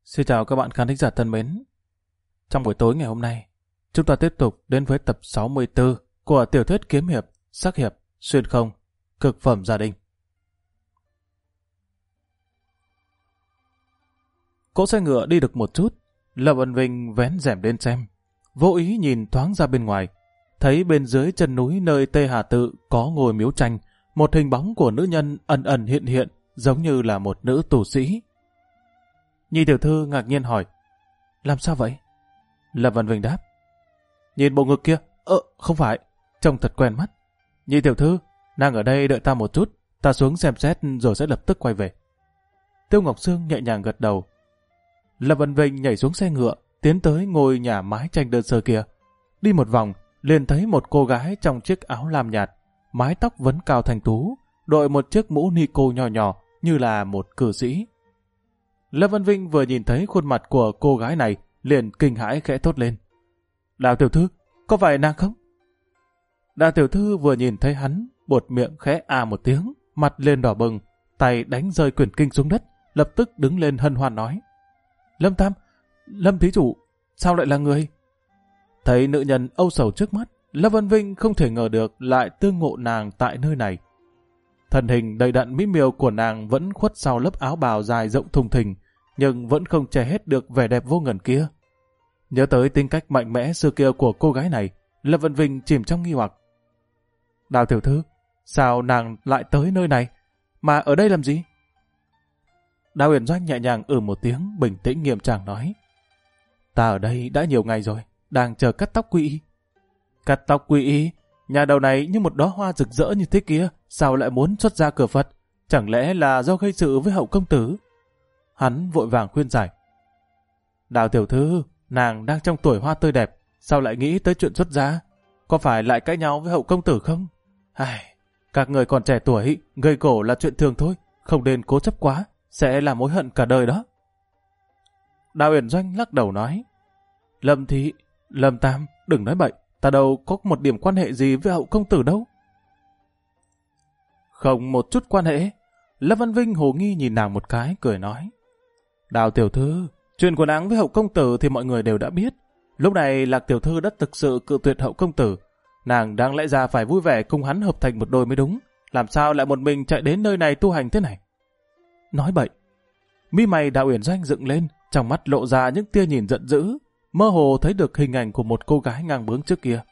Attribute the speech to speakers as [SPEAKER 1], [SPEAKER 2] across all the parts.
[SPEAKER 1] Xin chào các bạn khán thính giả thân mến. Trong buổi tối ngày hôm nay, chúng ta tiếp tục đến với tập 64 của tiểu thuyết kiếm hiệp, sắc hiệp, xuyên không, cực phẩm gia đình. Cỗ xe ngựa đi được một chút, Lâm Vân Vinh vén rèm lên xem, vô ý nhìn thoáng ra bên ngoài, thấy bên dưới chân núi nơi Tê Hà Tự có ngôi miếu tranh, một hình bóng của nữ nhân ẩn ẩn hiện hiện, giống như là một nữ tù sĩ. Nhi tiểu thư ngạc nhiên hỏi, làm sao vậy? Lâm Vân Vinh đáp, nhìn bộ ngực kia, không phải, trông thật quen mắt. Nhi tiểu thư, nàng ở đây đợi ta một chút, ta xuống xem xét rồi sẽ lập tức quay về. Tiêu Ngọc Sương nhẹ nhàng gật đầu. Lâm Vân Vinh nhảy xuống xe ngựa, tiến tới ngôi nhà mái tranh đơn sơ kia. Đi một vòng, liền thấy một cô gái trong chiếc áo lam nhạt, mái tóc vấn cao thanh tú, đội một chiếc mũ ni cô nhỏ nhỏ như là một cử sĩ. Lâm Vân Vinh vừa nhìn thấy khuôn mặt của cô gái này, liền kinh hãi khẽ thốt lên. Đào tiểu thư, có phải nàng không? Đào tiểu thư vừa nhìn thấy hắn, buột miệng khẽ một tiếng, mặt lên đỏ bừng, tay đánh rơi quyển kinh xuống đất, lập tức đứng lên hân hoan nói. Lâm Tam, Lâm thí chủ, sao lại là người? Thấy nữ nhân âu sầu trước mắt, Lâm Vân Vinh không thể ngờ được lại tương ngộ nàng tại nơi này. Thân hình đầy đặn mỹ miều của nàng vẫn khuất sau lớp áo bào dài rộng thùng thình, nhưng vẫn không che hết được vẻ đẹp vô ngần kia. Nhớ tới tính cách mạnh mẽ xưa kia của cô gái này, Lâm Vân Vinh chìm trong nghi hoặc. Đào tiểu thư, sao nàng lại tới nơi này? Mà ở đây làm gì? Đào Uyển Doanh nhẹ nhàng một tiếng, bình tĩnh nghiêm trang nói. Ta ở đây đã nhiều ngày rồi, đang chờ cắt tóc quy y. Cắt tóc quy y? Nhà đầu này như một đóa hoa rực rỡ như thế kia, sao lại muốn xuất ra cửa Phật? Chẳng lẽ là do gây sự với hậu công tử? Hắn vội vàng khuyên giải. Đào tiểu thư, nàng đang trong tuổi hoa tươi đẹp, sao lại nghĩ tới chuyện xuất gia? Có phải lại cãi nhau với hậu công tử không? Các người còn trẻ tuổi, gây gổ là chuyện thường thôi, không nên cố chấp quá, sẽ là mối hận cả đời đó. Đào Uyển Doanh lắc đầu nói. Lâm thị, Lâm Tam, đừng nói bậy, ta đâu có một điểm quan hệ gì với hậu công tử đâu. Không một chút quan hệ. Lâm Văn Vinh hồ nghi nhìn nàng một cái, cười nói. Đào tiểu thư, chuyện của nàng với hậu công tử thì mọi người đều đã biết. Lúc này Lạc tiểu thư đã thực sự cự tuyệt hậu công tử. Nàng đáng lẽ ra phải vui vẻ cùng hắn hợp thành một đôi mới đúng. Làm sao lại một mình chạy đến nơi này tu hành thế này? Nói bậy. Mi mày Đào Uyển Doanh dựng lên, trong mắt lộ ra những tia nhìn giận dữ, mơ hồ thấy được hình ảnh của một cô gái ngang bướng trước kia.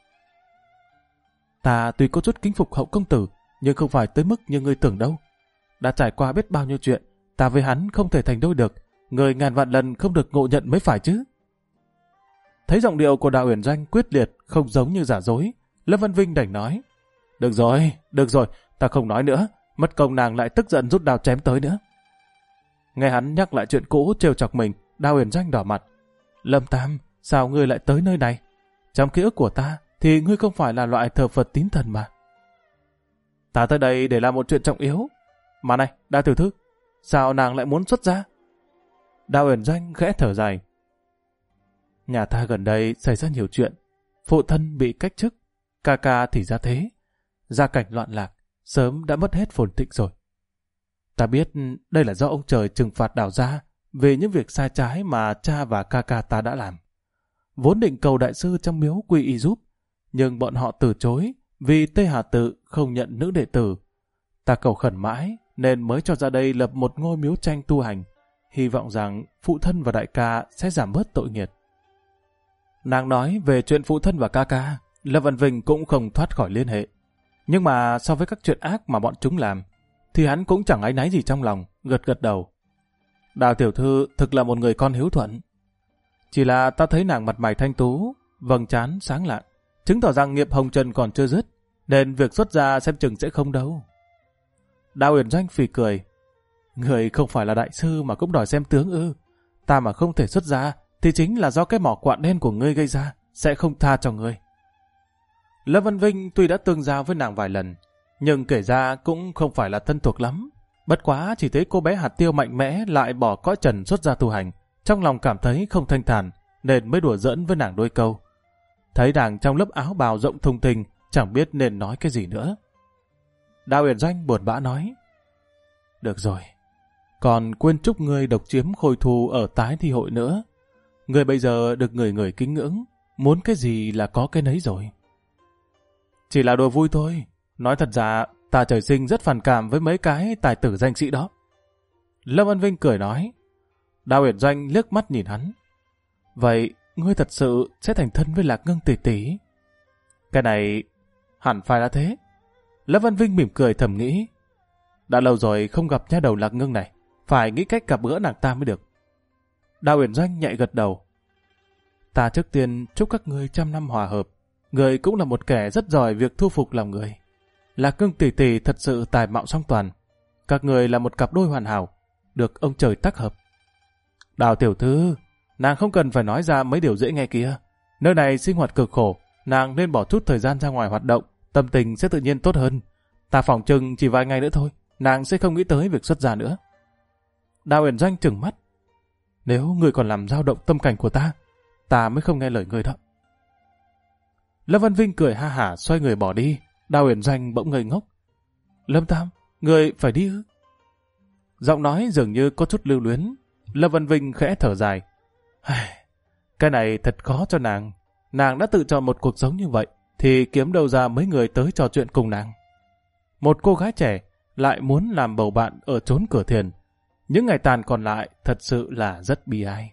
[SPEAKER 1] Ta tuy có chút kính phục hậu công tử, nhưng không phải tới mức như ngươi tưởng đâu. Đã trải qua biết bao nhiêu chuyện, ta với hắn không thể thành đôi được, người ngàn vạn lần không được ngộ nhận mới phải chứ. Thấy giọng điệu của Đào Uyển Doanh quyết liệt, không giống như giả dối, Lâm Văn Vinh đành nói. Được rồi, ta không nói nữa, mất công nàng lại tức giận rút đao chém tới nữa. Nghe hắn nhắc lại chuyện cũ trêu chọc mình, Đào Uyển Doanh đỏ mặt. Lâm Tam, sao ngươi lại tới nơi này? Trong ký ức của ta thì ngươi không phải là loại thờ Phật tín thần mà. Ta tới đây để làm một chuyện trọng yếu. Mà này, Đào tiểu thư, sao nàng lại muốn xuất gia? Đào Uyển Doanh khẽ thở dài. Nhà ta gần đây xảy ra nhiều chuyện. Phụ thân bị cách chức, ca ca thì ra thế. Gia cảnh loạn lạc, sớm đã mất hết phồn thịnh rồi. Ta biết đây là do ông trời trừng phạt Đào gia về những việc sai trái mà cha và ca ca ta đã làm. Vốn định cầu đại sư trong miếu quy y giúp, nhưng bọn họ từ chối vì Tê Hà Tự không nhận nữ đệ tử. Ta cầu khẩn mãi nên mới cho ra đây lập một ngôi miếu tranh tu hành, hy vọng rằng phụ thân và đại ca sẽ giảm bớt tội nghiệt. Nàng nói về chuyện phụ thân và ca ca, Lâm Văn Vinh cũng không thoát khỏi liên hệ. Nhưng mà so với các chuyện ác mà bọn chúng làm, thì hắn cũng chẳng áy náy gì trong lòng, gật đầu. Đào tiểu thư thực là một người con hiếu thuận. Chỉ là ta thấy nàng mặt mày thanh tú, vầng trán sáng lạng, chứng tỏ rằng nghiệp hồng trần còn chưa dứt, nên việc xuất gia xem chừng sẽ không đâu. Đào Uyển Doanh phì cười. Người không phải là đại sư mà cũng đòi xem tướng ư? Ta mà không thể xuất gia thì chính là do cái mỏ quạ đen của ngươi gây ra, sẽ không tha cho ngươi. Lâm Văn Vinh tuy đã tương giao với nàng vài lần, nhưng kể ra cũng không phải là thân thuộc lắm. Bất quá chỉ thấy cô bé hạt tiêu mạnh mẽ lại bỏ cõi trần xuất gia tu hành, trong lòng cảm thấy không thanh thản, nên mới đùa giỡn với nàng đôi câu. Thấy nàng trong lớp áo bào rộng thùng thình, chẳng biết nên nói cái gì nữa. Đào Uyển Doanh buồn bã nói. Được rồi, còn quên chúc ngươi độc chiếm khôi thu ở tái thi hội nữa. Ngươi bây giờ được người người kính ngưỡng, muốn cái gì là có cái nấy rồi. Chỉ là đùa vui thôi, nói thật ra ta trời sinh rất phản cảm với mấy cái tài tử danh sĩ đó. Lâm Văn Vinh cười nói. Đào Uyển Doanh liếc mắt nhìn hắn. Vậy ngươi thật sự sẽ thành thân với Lạc Ngưng tỷ tỷ? Cái này hẳn phải là thế. Lâm Văn Vinh mỉm cười thầm nghĩ. Đã lâu rồi không gặp nha đầu Lạc Ngưng này, phải nghĩ cách gặp gỡ nàng ta mới được. Đào Uyển Doanh nhạy gật đầu. Ta trước tiên chúc các ngươi trăm năm hòa hợp. Người cũng là một kẻ rất giỏi việc thu phục lòng người. Lạc Ngưng tỷ tỷ thật sự tài mạo song toàn. Các người là một cặp đôi hoàn hảo, được ông trời tác hợp. Đào tiểu thư, nàng không cần phải nói ra mấy điều dễ nghe kia. Nơi này sinh hoạt cực khổ, nàng nên bỏ chút thời gian ra ngoài hoạt động, tâm tình sẽ tự nhiên tốt hơn. Ta phỏng chừng chỉ vài ngày nữa thôi, nàng sẽ không nghĩ tới việc xuất gia nữa. Đào Uyển Doanh trừng mắt. Nếu ngươi còn làm dao động tâm cảnh của ta mới không nghe lời ngươi đó. Lâm Văn Vinh cười ha hả xoay người bỏ đi. Đào Uyển Doanh bỗng ngây ngốc. Lâm Tam, ngươi phải đi ư? Giọng nói dường như có chút lưu luyến. Lâm Văn Vinh khẽ thở dài. Cái này thật khó cho nàng. Nàng đã tự chọn một cuộc sống như vậy, thì kiếm đâu ra mấy người tới trò chuyện cùng nàng. Một cô gái trẻ lại muốn làm bầu bạn ở chốn cửa thiền. Những ngày tàn còn lại thật sự là rất bi ai.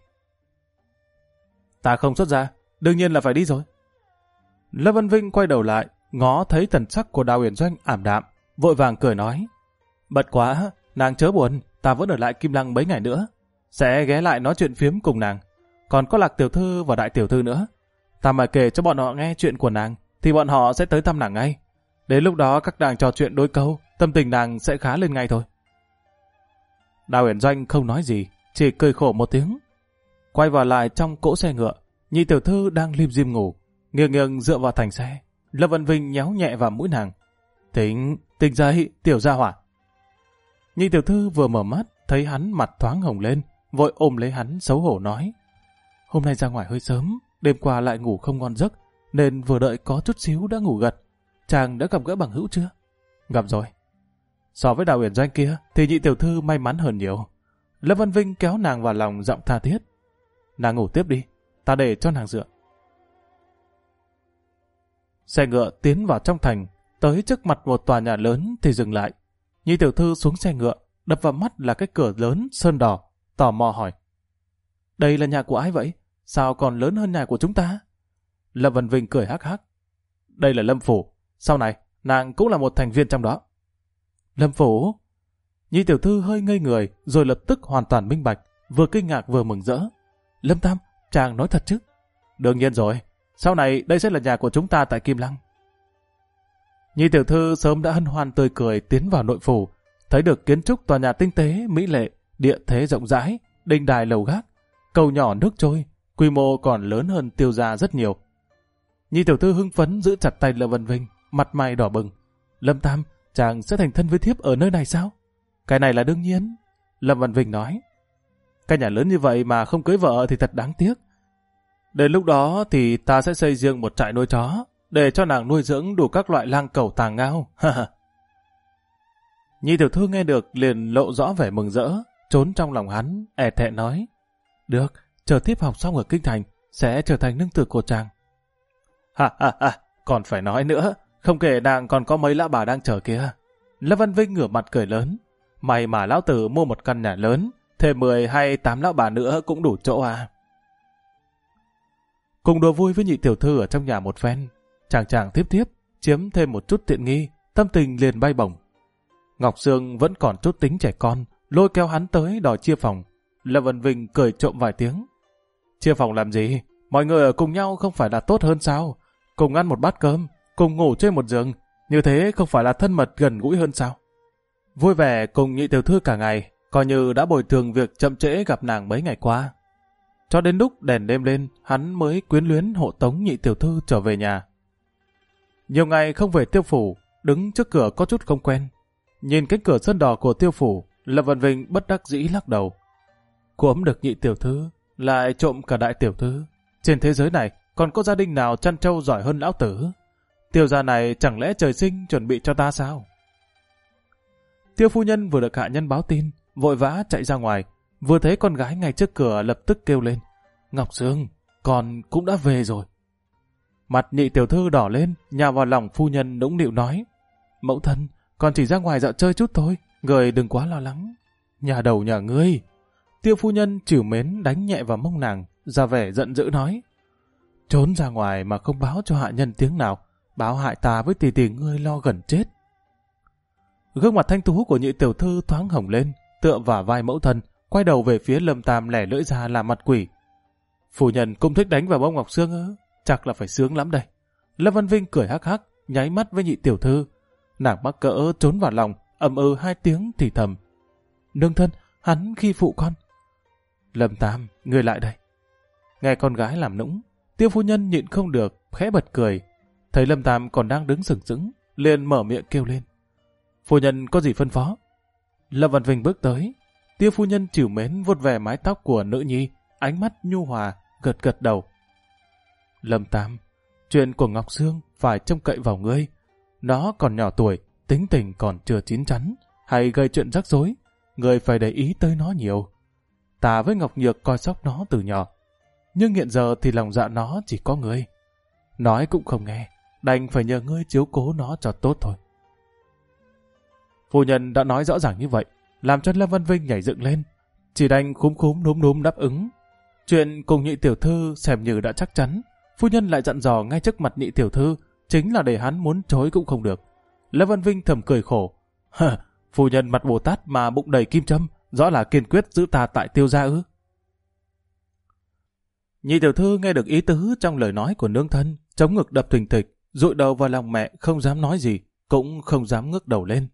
[SPEAKER 1] Ta không xuất ra, đương nhiên là phải đi rồi. Lâm Văn Vinh quay đầu lại, ngó thấy thần sắc của Đào Uyển Doanh ảm đạm, vội vàng cười nói. Bật quá, nàng chớ buồn, ta vẫn ở lại Kim Lăng mấy ngày nữa. Sẽ ghé lại nói chuyện phiếm cùng nàng. Còn có Lạc tiểu thư và Đại tiểu thư nữa. Ta mà kể cho bọn họ nghe chuyện của nàng, thì bọn họ sẽ tới thăm nàng ngay. Đến lúc đó các nàng trò chuyện đôi câu, tâm tình nàng sẽ khá lên ngay thôi. Đào Uyển Doanh không nói gì, chỉ cười khổ một tiếng. Quay vào lại trong cỗ xe ngựa, nhị tiểu thư đang lim dim ngủ, nghiêng nghiêng dựa vào thành xe. Lâm Văn Vinh nhéo nhẹ vào mũi nàng. Tỉnh dậy, tiểu gia hỏa. Nhị tiểu thư vừa mở mắt, thấy hắn mặt thoáng hồng lên, vội ôm lấy hắn xấu hổ nói. Hôm nay ra ngoài hơi sớm, đêm qua lại ngủ không ngon giấc, nên vừa đợi có chút xíu đã ngủ gật. Chàng đã gặp gỡ bằng hữu chưa? Gặp rồi. So với Đào Uyển Doanh kia, thì nhị tiểu thư may mắn hơn nhiều. Lâm Văn Vinh kéo nàng vào lòng giọng tha thiết. Nàng ngủ tiếp đi, ta để cho nàng dựa. Xe ngựa tiến vào trong thành, tới trước mặt một tòa nhà lớn thì dừng lại. Nhị tiểu thư xuống xe ngựa, đập vào mắt là cái cửa lớn sơn đỏ, tò mò hỏi. Đây là nhà của ai vậy? Sao còn lớn hơn nhà của chúng ta? Lâm Văn Vinh cười hắc hắc. Đây là Lâm Phủ, sau này nàng cũng là một thành viên trong đó. Lâm Phủ? Nhị tiểu thư hơi ngây người, rồi lập tức hoàn toàn minh bạch, vừa kinh ngạc vừa mừng rỡ. Lâm Tam, chàng nói thật chứ? Đương nhiên rồi, sau này đây sẽ là nhà của chúng ta tại Kim Lăng. Nhị tiểu thư sớm đã hân hoan tươi cười tiến vào nội phủ, thấy được kiến trúc tòa nhà tinh tế, mỹ lệ, địa thế rộng rãi, đình đài lầu gác, cầu nhỏ nước trôi, quy mô còn lớn hơn Tiêu gia rất nhiều. Nhị tiểu thư hưng phấn giữ chặt tay Lâm Văn Vinh, mặt mày đỏ bừng. Lâm Tam, chàng sẽ thành thân với thiếp ở nơi này sao? Cái này là đương nhiên. Lâm Văn Vinh nói. Cái nhà lớn như vậy mà không cưới vợ thì thật đáng tiếc. Đến lúc đó thì ta sẽ xây riêng một trại nuôi chó, để cho nàng nuôi dưỡng đủ các loại lang cẩu tàng ngao. Nhị tiểu thư nghe được liền lộ rõ vẻ mừng rỡ, trốn trong lòng hắn, thẹn nói. Được, chờ thiếp học xong ở kinh thành, sẽ trở thành nương tử của chàng. Còn phải nói nữa, không kể nàng còn có mấy lão bà đang chờ kia. Lâm Văn Vinh ngửa mặt cười lớn. May mà lão tử mua một căn nhà lớn, thêm 10 hay 8 lão bà nữa cũng đủ chỗ à. Cùng đùa vui với nhị tiểu thư ở trong nhà một phen, chàng tiếp, chiếm thêm một chút tiện nghi, tâm tình liền bay bổng. Ngọc Sương vẫn còn chút tính trẻ con, lôi kéo hắn tới đòi chia phòng. Lâm Văn Vinh cười trộm vài tiếng. Chia phòng làm gì? Mọi người ở cùng nhau không phải là tốt hơn sao? Cùng ăn một bát cơm, cùng ngủ trên một giường, như thế không phải là thân mật gần gũi hơn sao? Vui vẻ cùng nhị tiểu thư cả ngày, coi như đã bồi thường việc chậm trễ gặp nàng mấy ngày qua. Cho đến lúc đèn đêm lên, hắn mới quyến luyến hộ tống nhị tiểu thư trở về nhà. Nhiều ngày không về Tiêu phủ, đứng trước cửa có chút không quen. Nhìn cái cửa sơn đỏ của Tiêu phủ, Lâm Văn Vinh bất đắc dĩ lắc đầu. Cuỗm được nhị tiểu thư, lại trộm cả đại tiểu thư. Trên thế giới này còn có gia đình nào chăn trâu giỏi hơn lão tử? Tiêu gia này chẳng lẽ trời sinh chuẩn bị cho ta sao? Tiêu phu nhân vừa được hạ nhân báo tin, vội vã chạy ra ngoài, vừa thấy con gái ngay trước cửa lập tức kêu lên: Ngọc Sương, con cũng đã về rồi. Mặt nhị tiểu thư đỏ lên, nhào vào lòng phu nhân nũng nịu nói: Mẫu thân, con chỉ ra ngoài dạo chơi chút thôi, người đừng quá lo lắng. Nhà đầu nhà ngươi. Tiêu phu nhân trìu mến đánh nhẹ vào mông nàng, ra vẻ giận dữ nói: Trốn ra ngoài mà không báo cho hạ nhân tiếng nào, báo hại ta với tỷ tỷ ngươi lo gần chết. Gương mặt thanh tú của nhị tiểu thư thoáng hồng lên, tựa vào vai mẫu thân, quay đầu về phía Lâm Tam lẻ lưỡi ra làm mặt quỷ. Phu nhân cũng thích đánh vào bông Ngọc Sương ư? Chắc là phải sướng lắm đây. Lâm Văn Vinh cười hắc hắc, nháy mắt với nhị tiểu thư. Nàng mắc cỡ trốn vào lòng, ầm ừ 2 tiếng thì thầm: Nương thân, hắn khi phụ con. Lâm Tam, ngươi lại đây. Nghe con gái làm nũng, Tiêu phu nhân nhịn không được, khẽ bật cười. Thấy Lâm Tam còn đang đứng sừng sững, liền mở miệng kêu lên: Phu nhân có gì phân phó? Lâm Văn Vinh bước tới. Tiêu phu nhân trìu mến vuốt về mái tóc của nữ nhi, ánh mắt nhu hòa, gật gật đầu. Lâm Tam, chuyện của Ngọc Sương phải trông cậy vào ngươi. Nó còn nhỏ tuổi, tính tình còn chưa chín chắn, hay gây chuyện rắc rối. Ngươi phải để ý tới nó nhiều. Ta với Ngọc Nhược coi sóc nó từ nhỏ, nhưng hiện giờ thì lòng dạ nó chỉ có ngươi. Nói cũng không nghe, đành phải nhờ ngươi chiếu cố nó cho tốt thôi. Phu nhân đã nói rõ ràng như vậy, làm cho Lâm Văn Vinh nhảy dựng lên, chỉ đành khúm khúm núm núm đáp ứng. Chuyện cùng nhị tiểu thư xem như đã chắc chắn, phu nhân lại dặn dò ngay trước mặt nhị tiểu thư, chính là để hắn muốn chối cũng không được. Lâm Văn Vinh thầm cười khổ: Phu nhân mặt Bồ Tát mà bụng đầy kim châm, rõ là kiên quyết giữ ta tại Tiêu gia ư? Nhị tiểu thư nghe được ý tứ trong lời nói của nương thân, chống ngực đập thình thịch, dụi đầu vào lòng mẹ, không dám nói gì, cũng không dám ngước đầu lên.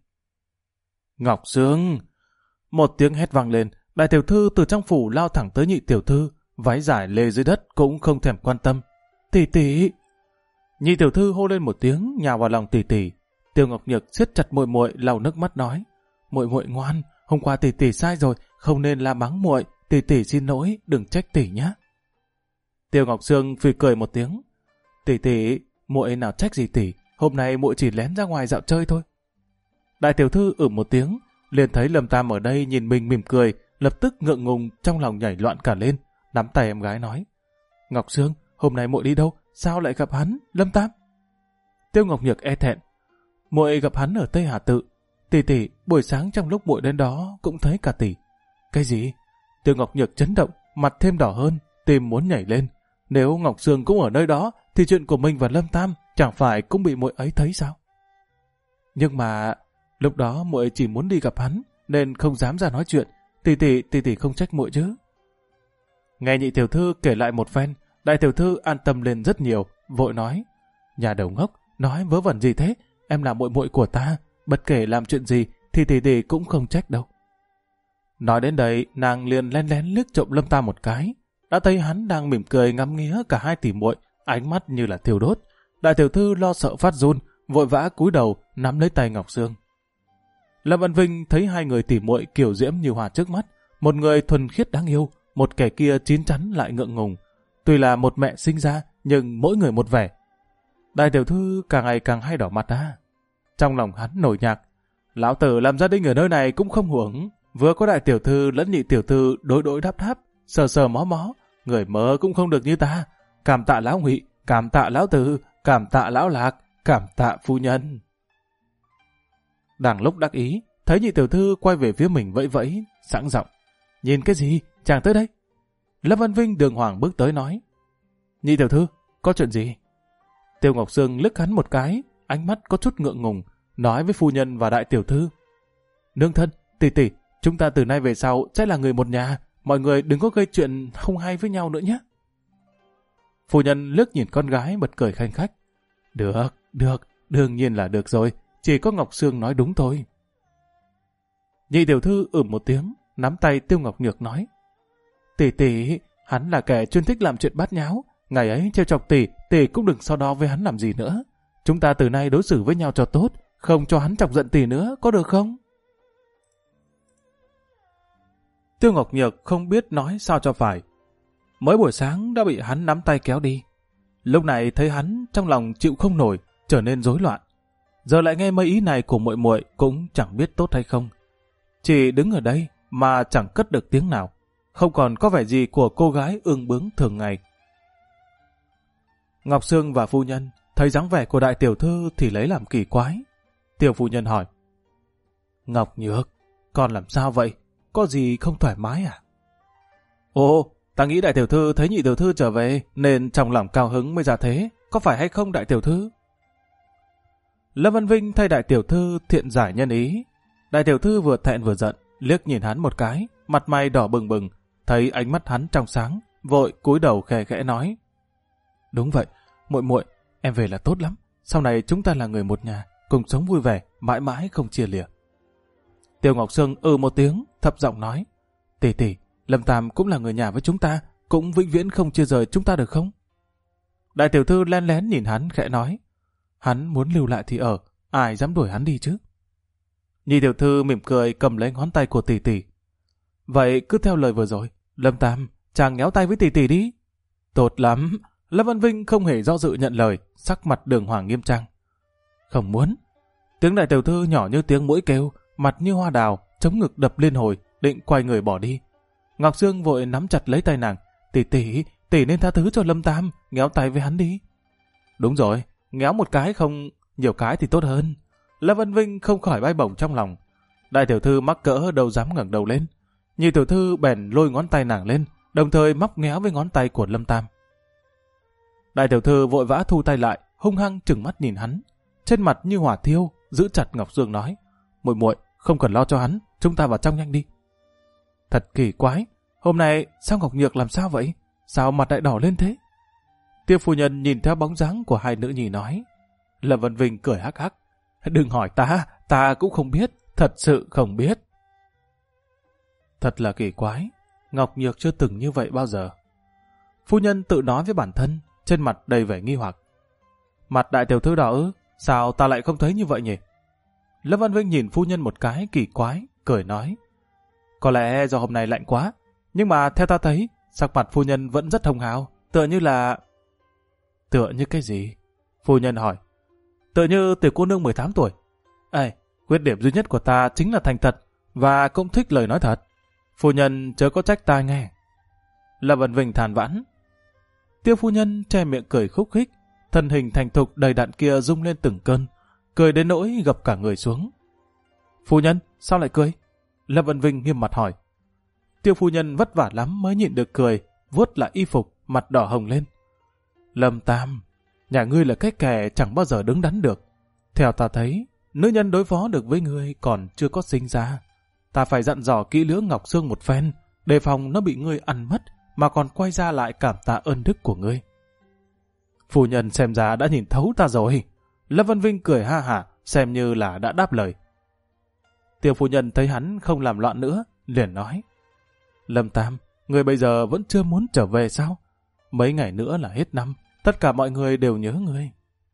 [SPEAKER 1] Ngọc Sương! Một tiếng hét vang lên, đại tiểu thư từ trong phủ lao thẳng tới nhị tiểu thư, váy dài lê dưới đất cũng không thèm quan tâm. Tỷ tỷ! Nhị tiểu thư hô lên một tiếng, nhào vào lòng tỷ tỷ. Tiêu Ngọc Nhược siết chặt muội muội, lau nước mắt nói: Muội muội ngoan, hôm qua tỷ tỷ sai rồi, không nên la mắng muội, tỷ tỷ xin lỗi, đừng trách tỷ nhé. Tiêu Ngọc Sương phì cười một tiếng: Tỷ tỷ, muội nào trách gì tỷ, hôm nay muội chỉ lén ra ngoài dạo chơi thôi. Đại tiểu thư một tiếng, liền thấy Lâm Tam ở đây nhìn mình mỉm cười, lập tức ngượng ngùng, trong lòng nhảy loạn cả lên, nắm tay em gái nói: Ngọc Sương, hôm nay muội đi đâu, sao lại gặp hắn, Lâm Tam? Tiêu Ngọc Nhược e thẹn: Muội gặp hắn ở Tây Hà Tự. Tỷ tỷ, buổi sáng trong lúc muội đến đó cũng thấy cả tỷ. Cái gì? Tiêu Ngọc Nhược chấn động, mặt thêm đỏ hơn, tim muốn nhảy lên. Nếu Ngọc Sương cũng ở nơi đó, thì chuyện của mình và Lâm Tam chẳng phải cũng bị muội ấy thấy sao? Nhưng mà lúc đó muội chỉ muốn đi gặp hắn, nên không dám ra nói chuyện. Tỷ tỷ không trách muội chứ? Nghe nhị tiểu thư kể lại một phen, đại tiểu thư an tâm lên rất nhiều, vội nói: Nhà đầu ngốc, nói vớ vẩn gì thế? Em là muội muội của ta, bất kể làm chuyện gì thì tỷ tỷ cũng không trách đâu. Nói đến đây, nàng liền lén lén liếc trộm Lâm Tam một cái, đã thấy hắn đang mỉm cười ngắm nghía cả hai tỷ muội, ánh mắt như là thiêu đốt. Đại tiểu thư lo sợ phát run, vội vã cúi đầu nắm lấy tay Ngọc Sương. Lâm Văn Vinh thấy hai người tỷ muội kiều diễm như hoa trước mắt, một người thuần khiết đáng yêu, một kẻ kia chín chắn lại ngượng ngùng. Tuy là một mẹ sinh ra, nhưng mỗi người một vẻ. Đại tiểu thư càng ngày càng hay đỏ mặt á. Trong lòng hắn nổi nhạc: Lão tử làm gia đình ở nơi này cũng không hưởng, vừa có đại tiểu thư lẫn nhị tiểu thư đối đối đáp đáp, sờ sờ mó mó, người mơ cũng không được như ta. Cảm tạ lão Ngụy, cảm tạ lão tử, cảm tạ lão Lạc, cảm tạ phu nhân. Đang lúc đắc ý, thấy nhị tiểu thư quay về phía mình vẫy vẫy, sẵn giọng: Nhìn cái gì, chàng tới đây. Lâm Văn Vinh đường hoàng bước tới nói: Nhị tiểu thư, có chuyện gì? Tiêu Ngọc Sương liếc hắn một cái, ánh mắt có chút ngượng ngùng, nói với phu nhân và đại tiểu thư: Nương thân, tỷ tỷ, chúng ta từ nay về sau sẽ là người một nhà, mọi người đừng có gây chuyện không hay với nhau nữa nhé. Phu nhân liếc nhìn con gái bật cười khanh khách: Được, đương nhiên là được rồi, chỉ có Ngọc Sương nói đúng thôi. Nhị tiểu thư một tiếng, nắm tay Tiêu Ngọc Nhược nói: Tỷ tỷ, hắn là kẻ chuyên thích làm chuyện bát nháo, ngày ấy trêu chọc tỷ, tỷ cũng đừng so đo với hắn làm gì nữa. Chúng ta từ nay đối xử với nhau cho tốt, không cho hắn chọc giận tỷ nữa, có được không? Tiêu Ngọc Nhược không biết nói sao cho phải. Mới buổi sáng đã bị hắn nắm tay kéo đi. Lúc này thấy hắn trong lòng chịu không nổi, trở nên rối loạn. Giờ lại nghe mấy ý này của muội muội cũng chẳng biết tốt hay không. Chỉ đứng ở đây, mà chẳng cất được tiếng nào, không còn có vẻ gì của cô gái ương bướng thường ngày. Ngọc Sương và phu nhân thấy dáng vẻ của đại tiểu thư thì lấy làm kỳ quái. Tiểu phu nhân hỏi: Ngọc Nhược, con làm sao vậy? Có gì không thoải mái à? Ồ, ta nghĩ đại tiểu thư thấy nhị tiểu thư trở về nên trong lòng cao hứng mới ra thế, có phải hay không đại tiểu thư? Lâm Văn Vinh thay đại tiểu thư thiện giải nhân ý. Đại tiểu thư vừa thẹn vừa giận, liếc nhìn hắn một cái, mặt mày đỏ bừng bừng, thấy ánh mắt hắn trong sáng, vội cúi đầu khẽ khẽ nói: Đúng vậy, muội muội, em về là tốt lắm, sau này chúng ta là người một nhà, cùng sống vui vẻ, mãi mãi không chia lìa. Tiêu Ngọc Sương một tiếng, thấp giọng nói: Tỷ tỷ, Lâm Tam cũng là người nhà với chúng ta, cũng vĩnh viễn không chia rời chúng ta được không? Đại tiểu thư lén lén nhìn hắn khẽ nói: Hắn muốn lưu lại thì ở, ai dám đuổi hắn đi chứ? Nhị tiểu thư mỉm cười cầm lấy ngón tay của tỷ tỷ. Vậy cứ theo lời vừa rồi, Lâm Tam, chàng nhéo tay với tỷ tỷ đi. Tốt lắm. Lâm Văn Vinh không hề do dự nhận lời, sắc mặt đường hoàng nghiêm trang. Không muốn. Tiếng đại tiểu thư nhỏ như tiếng muỗi kêu, mặt như hoa đào, chống ngực đập liên hồi, định quay người bỏ đi. Ngọc Sương vội nắm chặt lấy tay nàng. Tỷ nên tha thứ cho Lâm Tam, nhéo tay với hắn đi. Đúng rồi, nhéo một cái không, nhiều cái thì tốt hơn. Lâm Văn Vinh không khỏi bay bổng trong lòng. Đại tiểu thư mắc cỡ đâu dám ngẩng đầu lên. Nhị tiểu thư bèn lôi ngón tay nàng lên, đồng thời móc nhéo với ngón tay của Lâm Tam. Đại tiểu thư vội vã thu tay lại, hung hăng trừng mắt nhìn hắn, trên mặt như hỏa thiêu, giữ chặt Ngọc Sương nói: Muội muội, không cần lo cho hắn, chúng ta vào trong nhanh đi. Thật kỳ quái, hôm nay sao Ngọc Nhược làm sao vậy? Sao mặt lại đỏ lên thế? Tiêu phu nhân nhìn theo bóng dáng của hai nữ nhi nói. Lâm Văn Vinh cười hắc hắc: Đừng hỏi ta cũng không biết, thật sự không biết. Thật là kỳ quái, Ngọc Nhược chưa từng như vậy bao giờ. Phu nhân tự nói với bản thân, trên mặt đầy vẻ nghi hoặc. Mặt đại tiểu thư đỏ ư? Sao ta lại không thấy như vậy nhỉ? Lâm Văn Vinh nhìn phu nhân một cái kỳ quái, cười nói: Có lẽ do hôm nay lạnh quá, nhưng mà theo ta thấy, sắc mặt phu nhân vẫn rất hồng hào, tựa như là... Tựa như cái gì? Phu nhân hỏi. Tựa như tiểu cô nương 18 tuổi. Khuyết điểm duy nhất của ta chính là thành thật, và cũng thích lời nói thật. Phu nhân chớ có trách ta nghe. Lâm Văn Vinh than vãn. Tiêu phu nhân che miệng cười khúc khích, thân hình thành thục đầy đặn kia rung lên từng cơn, cười đến nỗi gập cả người xuống. Phu nhân, sao lại cười? Lâm Văn Vinh nghiêm mặt hỏi. Tiêu phu nhân vất vả lắm mới nhịn được cười, vuốt lại y phục, mặt đỏ hồng lên. Lâm Tam, nhà ngươi là cái kẻ chẳng bao giờ đứng đắn được. Theo ta thấy, nữ nhân đối phó được với ngươi còn chưa có sinh ra. Ta phải dặn dò kỹ lưỡng Ngọc Sương một phen, đề phòng nó bị ngươi ăn mất, mà còn quay ra lại cảm tạ ơn đức của ngươi. Phu nhân xem ra đã nhìn thấu ta rồi. Lâm Văn Vinh cười ha hả, xem như là đã đáp lời. Tiêu phu nhân thấy hắn không làm loạn nữa, liền nói: Lâm Tam, ngươi bây giờ vẫn chưa muốn trở về sao? Mấy ngày nữa là hết năm, tất cả mọi người đều nhớ ngươi.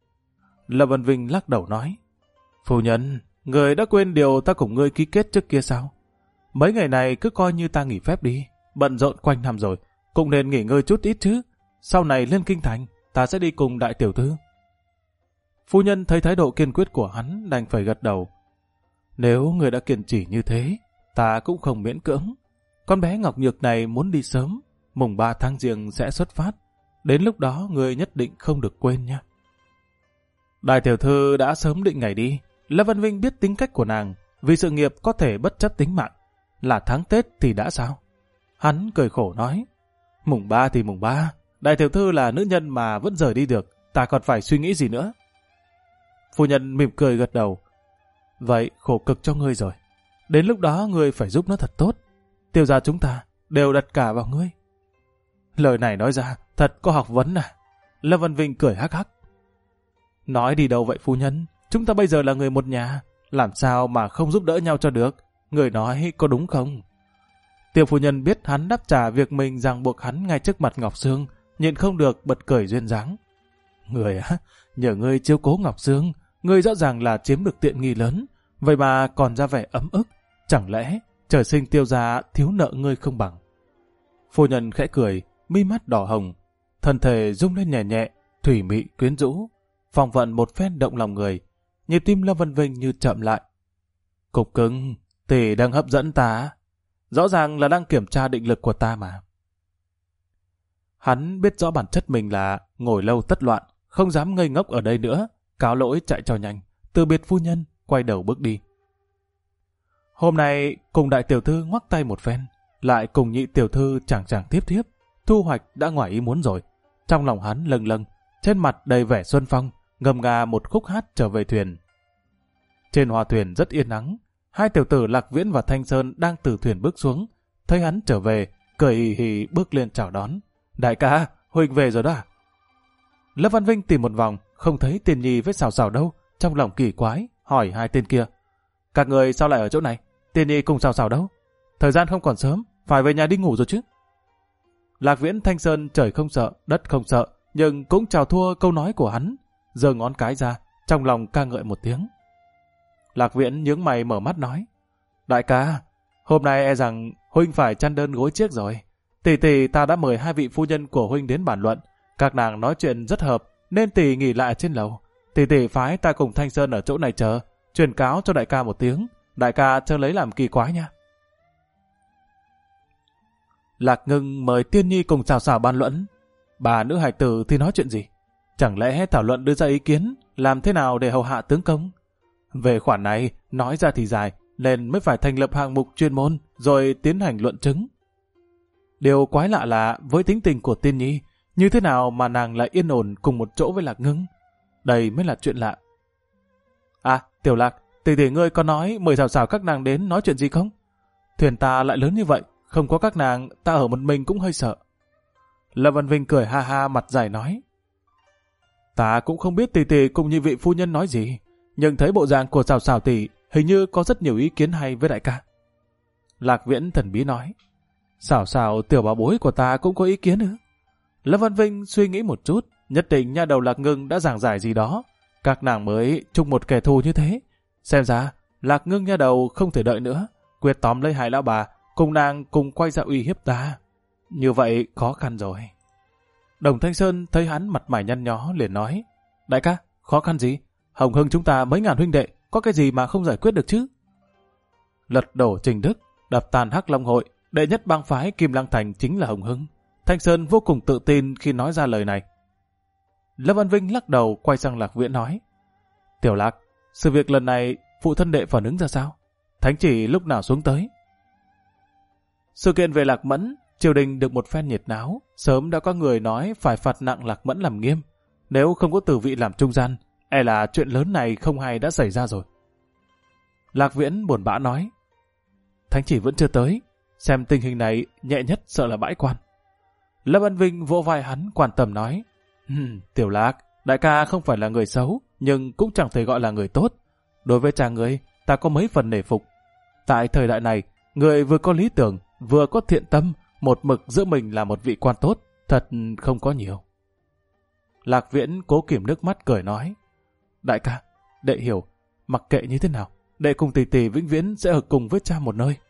[SPEAKER 1] Lâm Văn Vinh lắc đầu nói: Phu nhân, ngươi đã quên điều ta cùng ngươi ký kết trước kia sao? Mấy ngày này cứ coi như ta nghỉ phép đi, bận rộn quanh năm rồi, cũng nên nghỉ ngơi chút ít chứ. Sau này lên kinh thành, ta sẽ đi cùng đại tiểu thư. Phu nhân thấy thái độ kiên quyết của hắn đành phải gật đầu. Nếu người đã kiên trì như thế, ta cũng không miễn cưỡng. Con bé Ngọc Nhược này muốn đi sớm, mùng 3 tháng Giêng sẽ xuất phát. Đến lúc đó người nhất định không được quên nha. Đại tiểu thư đã sớm định ngày đi. Lâm Văn Vinh biết tính cách của nàng, vì sự nghiệp có thể bất chấp tính mạng. Là tháng Tết thì đã sao? Hắn cười khổ nói: Mùng 3 thì mùng 3, đại tiểu thư là nữ nhân mà vẫn rời đi được, ta còn phải suy nghĩ gì nữa? Phu nhân mỉm cười gật đầu. Vậy khổ cực cho ngươi rồi. Đến lúc đó ngươi phải giúp nó thật tốt. Tiêu gia chúng ta đều đặt cả vào ngươi. Lời này nói ra thật có học vấn à? Lâm Văn Vinh cười hắc hắc. Nói đi đâu vậy phu nhân? Chúng ta bây giờ là người một nhà, làm sao mà không giúp đỡ nhau cho được? Người nói có đúng không? Tiêu phu nhân biết hắn đáp trả việc mình ràng buộc hắn ngay trước mặt Ngọc Sương, nhịn không được bật cười duyên dáng. Người á, nhờ ngươi chiếu cố Ngọc Sương, ngươi rõ ràng là chiếm được tiện nghi lớn, vậy mà còn ra vẻ ấm ức. Chẳng lẽ trời sinh Tiêu gia thiếu nợ ngươi không bằng? Phu nhân khẽ cười, mi mắt đỏ hồng, thân thể rung lên nhẹ nhẹ, thủy mị quyến rũ, phong vận một phen động lòng người. Nhịp tim Lâm Văn Vinh như chậm lại. Cục cưng, tỷ đang hấp dẫn ta. Rõ ràng là đang kiểm tra định lực của ta mà. Hắn biết rõ bản chất mình là ngồi lâu tất loạn, không dám ngây ngốc ở đây nữa, cáo lỗi chạy cho nhanh, từ biệt phu nhân, quay đầu bước đi. Hôm nay cùng đại tiểu thư ngoắc tay một phen, lại cùng nhị tiểu thư chàng tiếp tiếp, thu hoạch đã ngoài ý muốn rồi. Trong lòng hắn lâng lâng, trên mặt đầy vẻ xuân phong, ngâm nga một khúc hát trở về thuyền. Trên hoa thuyền rất yên ắng, hai tiểu tử Lạc Viễn và Thanh Sơn đang từ thuyền bước xuống, thấy hắn trở về, cười hì hì bước lên chào đón. Đại ca, Huỳnh về rồi đó à? Lâm Văn Vinh tìm một vòng, không thấy Tiên Nhi với Sào Sào đâu, trong lòng kỳ quái, hỏi hai tên kia. Các người sao lại ở chỗ này? Tiên Nhi cùng Sào Sào đâu? Thời gian không còn sớm, phải về nhà đi ngủ rồi chứ. Lạc Viễn Thanh Sơn trời không sợ, đất không sợ, nhưng cũng chào thua câu nói của hắn, giơ ngón cái ra, trong lòng ca ngợi một tiếng. Lạc Viễn nhướng mày mở mắt nói, đại ca, hôm nay e rằng Huynh phải chăn đơn gối chiếc rồi. Tỷ tỷ ta đã mời hai vị phu nhân của Huynh đến bàn luận, các nàng nói chuyện rất hợp, nên tỷ nghỉ lại trên lầu. Tỷ tỷ phái ta cùng Thanh Sơn ở chỗ này chờ, truyền cáo cho đại ca một tiếng, đại ca chớ lấy làm kỳ quái nha. Lạc Ngưng mời Tiên Nhi cùng Sào Sào bàn luận. Bà nữ hài tử thì nói chuyện gì? Chẳng lẽ thảo luận đưa ra ý kiến làm thế nào để hầu hạ tướng công? Về khoản này, nói ra thì dài, nên mới phải thành lập hạng mục chuyên môn, rồi tiến hành luận chứng. Điều quái lạ là với tính tình của Tiên Nhi, như thế nào mà nàng lại yên ổn cùng một chỗ với Lạc Ngưng? Đây mới là chuyện lạ. À, Tiểu Lạc, tỷ tỷ ngươi có nói mời Sào Sào các nàng đến nói chuyện gì không? Thuyền ta lại lớn như vậy, không có các nàng, ta ở một mình cũng hơi sợ. Lâm Văn Vinh cười ha ha mặt dài nói. Ta cũng không biết tỷ tỷ cùng như vị phu nhân nói gì, nhưng thấy bộ dạng của Sào Sào tỷ hình như có rất nhiều ý kiến hay với đại ca. Lạc Viễn thần bí nói. Sào Sào tiểu bảo bối của ta cũng có ý kiến nữa. Lâm Văn Vinh suy nghĩ một chút, nhất định nha đầu Lạc Ngưng đã giảng giải gì đó. Các nàng mới chung một kẻ thù như thế. Xem ra, Lạc Ngưng nha đầu không thể đợi nữa, quyết tóm lấy hai lão bà, cùng nàng cùng quay ra uy hiếp ta. Như vậy khó khăn rồi. Đồng Thanh Sơn thấy hắn mặt mày nhăn nhó liền nói. Đại ca, khó khăn gì? Hồng Hưng chúng ta mấy ngàn huynh đệ, có cái gì mà không giải quyết được chứ? Lật đổ Trình Đức, đập tàn Hắc Long hội, đệ nhất bang phái Kim Lăng Thành chính là Hồng Hưng. Thanh Sơn vô cùng tự tin khi nói ra lời này. Lâm Văn Vinh lắc đầu quay sang Lạc Viễn nói. Tiểu Lạc, sự việc lần này phụ thân đệ phản ứng ra sao? Thánh chỉ lúc nào xuống tới? Sự kiện về Lạc Mẫn, triều đình được một phen nhiệt náo, sớm đã có người nói phải phạt nặng Lạc Mẫn làm nghiêm. Nếu không có Tử Vị làm trung gian, e là chuyện lớn này không hay đã xảy ra rồi. Lạc Viễn buồn bã nói. Thánh chỉ vẫn chưa tới, xem tình hình này nhẹ nhất sợ là bãi quan. Lâm Văn Vinh vỗ vai hắn quan tâm nói. Tiểu Lạc, đại ca không phải là người xấu, nhưng cũng chẳng thể gọi là người tốt. Đối với cha người, ta có mấy phần nể phục. Tại thời đại này, người vừa có lý tưởng, vừa có thiện tâm, một mực giữa mình là một vị quan tốt, thật không có nhiều. Lạc Viễn cố kìm nước mắt cười nói. Đại ca, đệ hiểu, mặc kệ như thế nào, đệ cùng tỷ tỷ vĩnh viễn sẽ ở cùng với cha một nơi.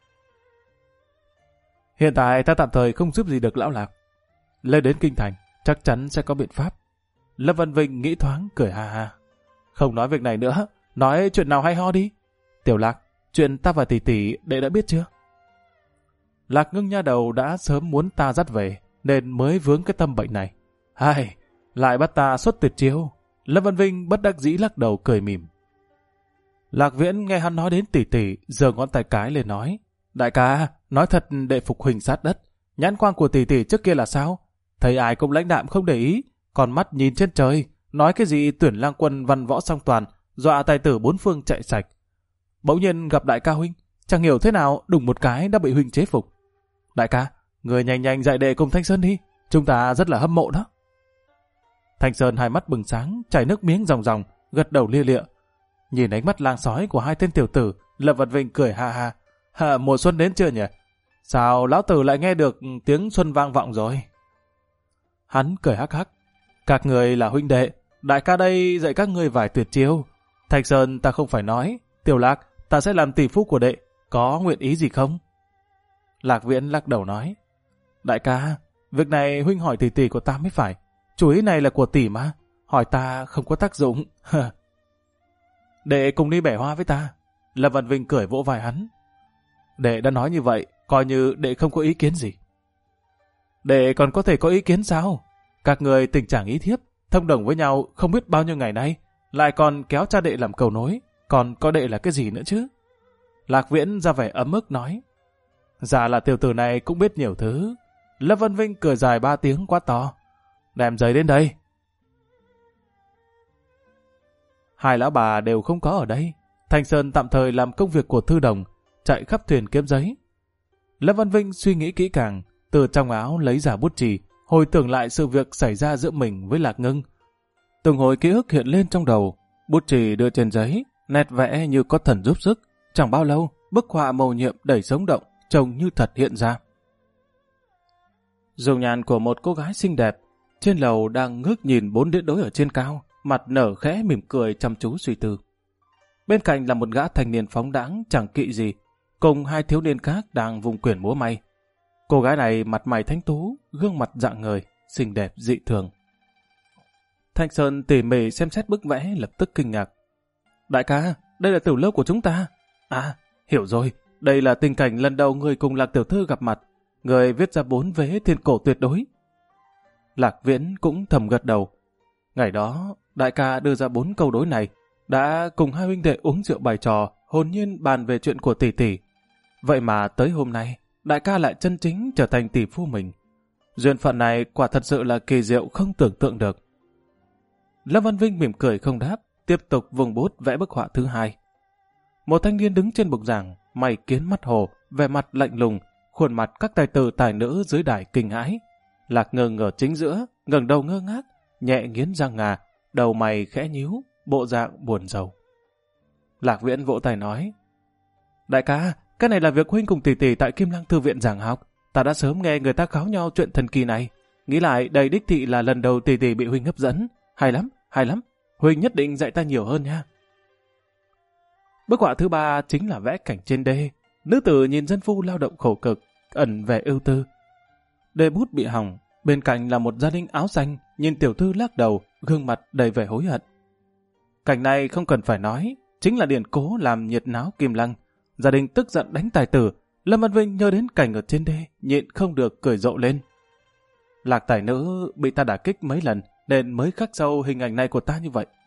[SPEAKER 1] Hiện tại ta tạm thời không giúp gì được lão Lạc. Lên đến kinh thành, chắc chắn sẽ có biện pháp. Lâm Văn Vinh nghĩ thoáng cười ha ha. Không nói việc này nữa, nói chuyện nào hay ho đi. Tiểu Lạc, chuyện ta và tỷ tỷ đệ đã biết chưa? Lạc Ngưng nha đầu đã sớm muốn ta dắt về, nên mới vướng cái tâm bệnh này. Hai, lại bắt ta xuất tuyệt chiêu. Lâm Văn Vinh bất đắc dĩ lắc đầu cười mỉm. Lạc Viễn nghe hắn nói đến tỷ tỷ, giơ ngón tay cái lên nói. Đại ca, nói thật đệ phục Huỳnh sát đất. Nhãn quan của tỷ tỷ trước kia là sao? Thấy ai cũng lãnh đạm không để ý, còn mắt nhìn trên trời, nói cái gì tuyển lang quân văn võ song toàn, dọa tài tử bốn phương chạy sạch. Bỗng nhiên gặp đại ca huynh, chẳng hiểu thế nào đùng một cái đã bị huynh chế phục. Đại ca, người nhanh nhanh dạy đệ cùng Thanh Sơn đi, chúng ta rất là hâm mộ đó. Thanh Sơn hai mắt bừng sáng, chảy nước miếng ròng ròng, gật đầu lia lịa. Nhìn ánh mắt lang sói của hai tên tiểu tử, Lâm Văn Vinh cười ha ha. Mùa xuân đến chưa nhỉ? Sao lão tử lại nghe được tiếng xuân vang vọng rồi? Hắn cười hắc hắc. Các người là huynh đệ, đại ca đây dạy các người vài tuyệt chiêu. Thanh Sơn ta không phải nói, Tiểu Lạc ta sẽ làm tỷ phú của đệ, có nguyện ý gì không? Lạc Viễn lắc đầu nói. Đại ca, việc này huynh hỏi tỷ tỷ của ta mới phải. Chủ ý này là của tỷ mà, hỏi ta không có tác dụng. Đệ cùng đi bẻ hoa với ta. Lâm Văn Vinh cười vỗ vai hắn. Đệ đã nói như vậy, coi như đệ không có ý kiến gì. Đệ còn có thể có ý kiến sao? Các người tình trạng ý thiếp, thông đồng với nhau không biết bao nhiêu ngày nay, lại còn kéo cha đệ làm cầu nối, còn có đệ là cái gì nữa chứ? Lạc Viễn ra vẻ ấm ức nói. Dạ là tiểu tử này cũng biết nhiều thứ. Lâm Văn Vinh cười dài 3 tiếng quá to. Đem giấy đến đây. Hai lão bà đều không có ở đây. Thanh Sơn tạm thời làm công việc của thư đồng, chạy khắp thuyền kiếm giấy. Lâm Văn Vinh suy nghĩ kỹ càng, từ trong áo lấy ra bút chì, hồi tưởng lại sự việc xảy ra giữa mình với Lạc Ngưng. Từng hồi ký ức hiện lên trong đầu, bút chì đưa trên giấy, nét vẽ như có thần giúp sức. Chẳng bao lâu, bức họa màu nhiệm đầy sống động, trông như thật hiện ra. Dung nhan của một cô gái xinh đẹp, trên lầu đang ngước nhìn 4 đĩa đối ở trên cao, mặt nở khẽ mỉm cười chăm chú suy tư. Bên cạnh là một gã thanh niên phóng đãng chẳng kỵ gì, cùng 2 thiếu niên khác đang vùng quyển múa may. Cô gái này mặt mày thanh tú, gương mặt rạng ngời, xinh đẹp dị thường. Thanh Sơn tỉ mỉ xem xét bức vẽ lập tức kinh ngạc. Đại ca, đây là tiểu lâu của chúng ta. À, hiểu rồi, đây là tình cảnh lần đầu người cùng Lạc tiểu thư gặp mặt. Người viết ra 4 vế thiên cổ tuyệt đối. Lạc Viễn cũng thầm gật đầu. Ngày đó, đại ca đưa ra 4 câu đối này, đã cùng 2 huynh đệ uống rượu bài trò, hồn nhiên bàn về chuyện của tỷ tỷ. Vậy mà tới hôm nay, đại ca lại chân chính trở thành tỷ phu mình. Duyên phận này quả thật sự là kỳ diệu không tưởng tượng được. Lâm Văn Vinh mỉm cười không đáp, tiếp tục vùng bút vẽ bức họa thứ 2. Một thanh niên đứng trên bục giảng, mày kiến mắt hồ, vẻ mặt lạnh lùng, khuôn mặt các tài tử tài nữ dưới đài kinh hãi. Lạc Ngưng ở chính giữa, ngẩng đầu ngơ ngác, nhẹ nghiến răng ngà, đầu mày khẽ nhíu, bộ dạng buồn rầu. Lạc Viễn vỗ tay nói, đại ca, cái này là việc huynh cùng tỷ tỷ tại Kim Lăng Thư viện giảng học. Ta đã sớm nghe người ta kháo nhau chuyện thần kỳ này. Nghĩ lại đây đích thị là lần đầu tỷ tỷ bị huynh hấp dẫn. Hay lắm, hay lắm. Huynh nhất định dạy ta nhiều hơn nha. Bức họa thứ 3 chính là vẽ cảnh trên đê. Nữ tử nhìn dân phu lao động khổ cực, ẩn vẻ ưu tư. Đề bút bị hỏng, bên cạnh là một gia đình áo xanh, nhìn tiểu thư lắc đầu, gương mặt đầy vẻ hối hận. Cảnh này không cần phải nói, chính là điển cố làm nhiệt náo Kim Lăng. Gia đình tức giận đánh tài tử, Lâm Văn Vinh nhớ đến cảnh ở trên đê, nhịn không được cười rộ lên. Lạc tài nữ bị ta đả kích mấy lần, nên mới khắc sâu hình ảnh này của ta như vậy.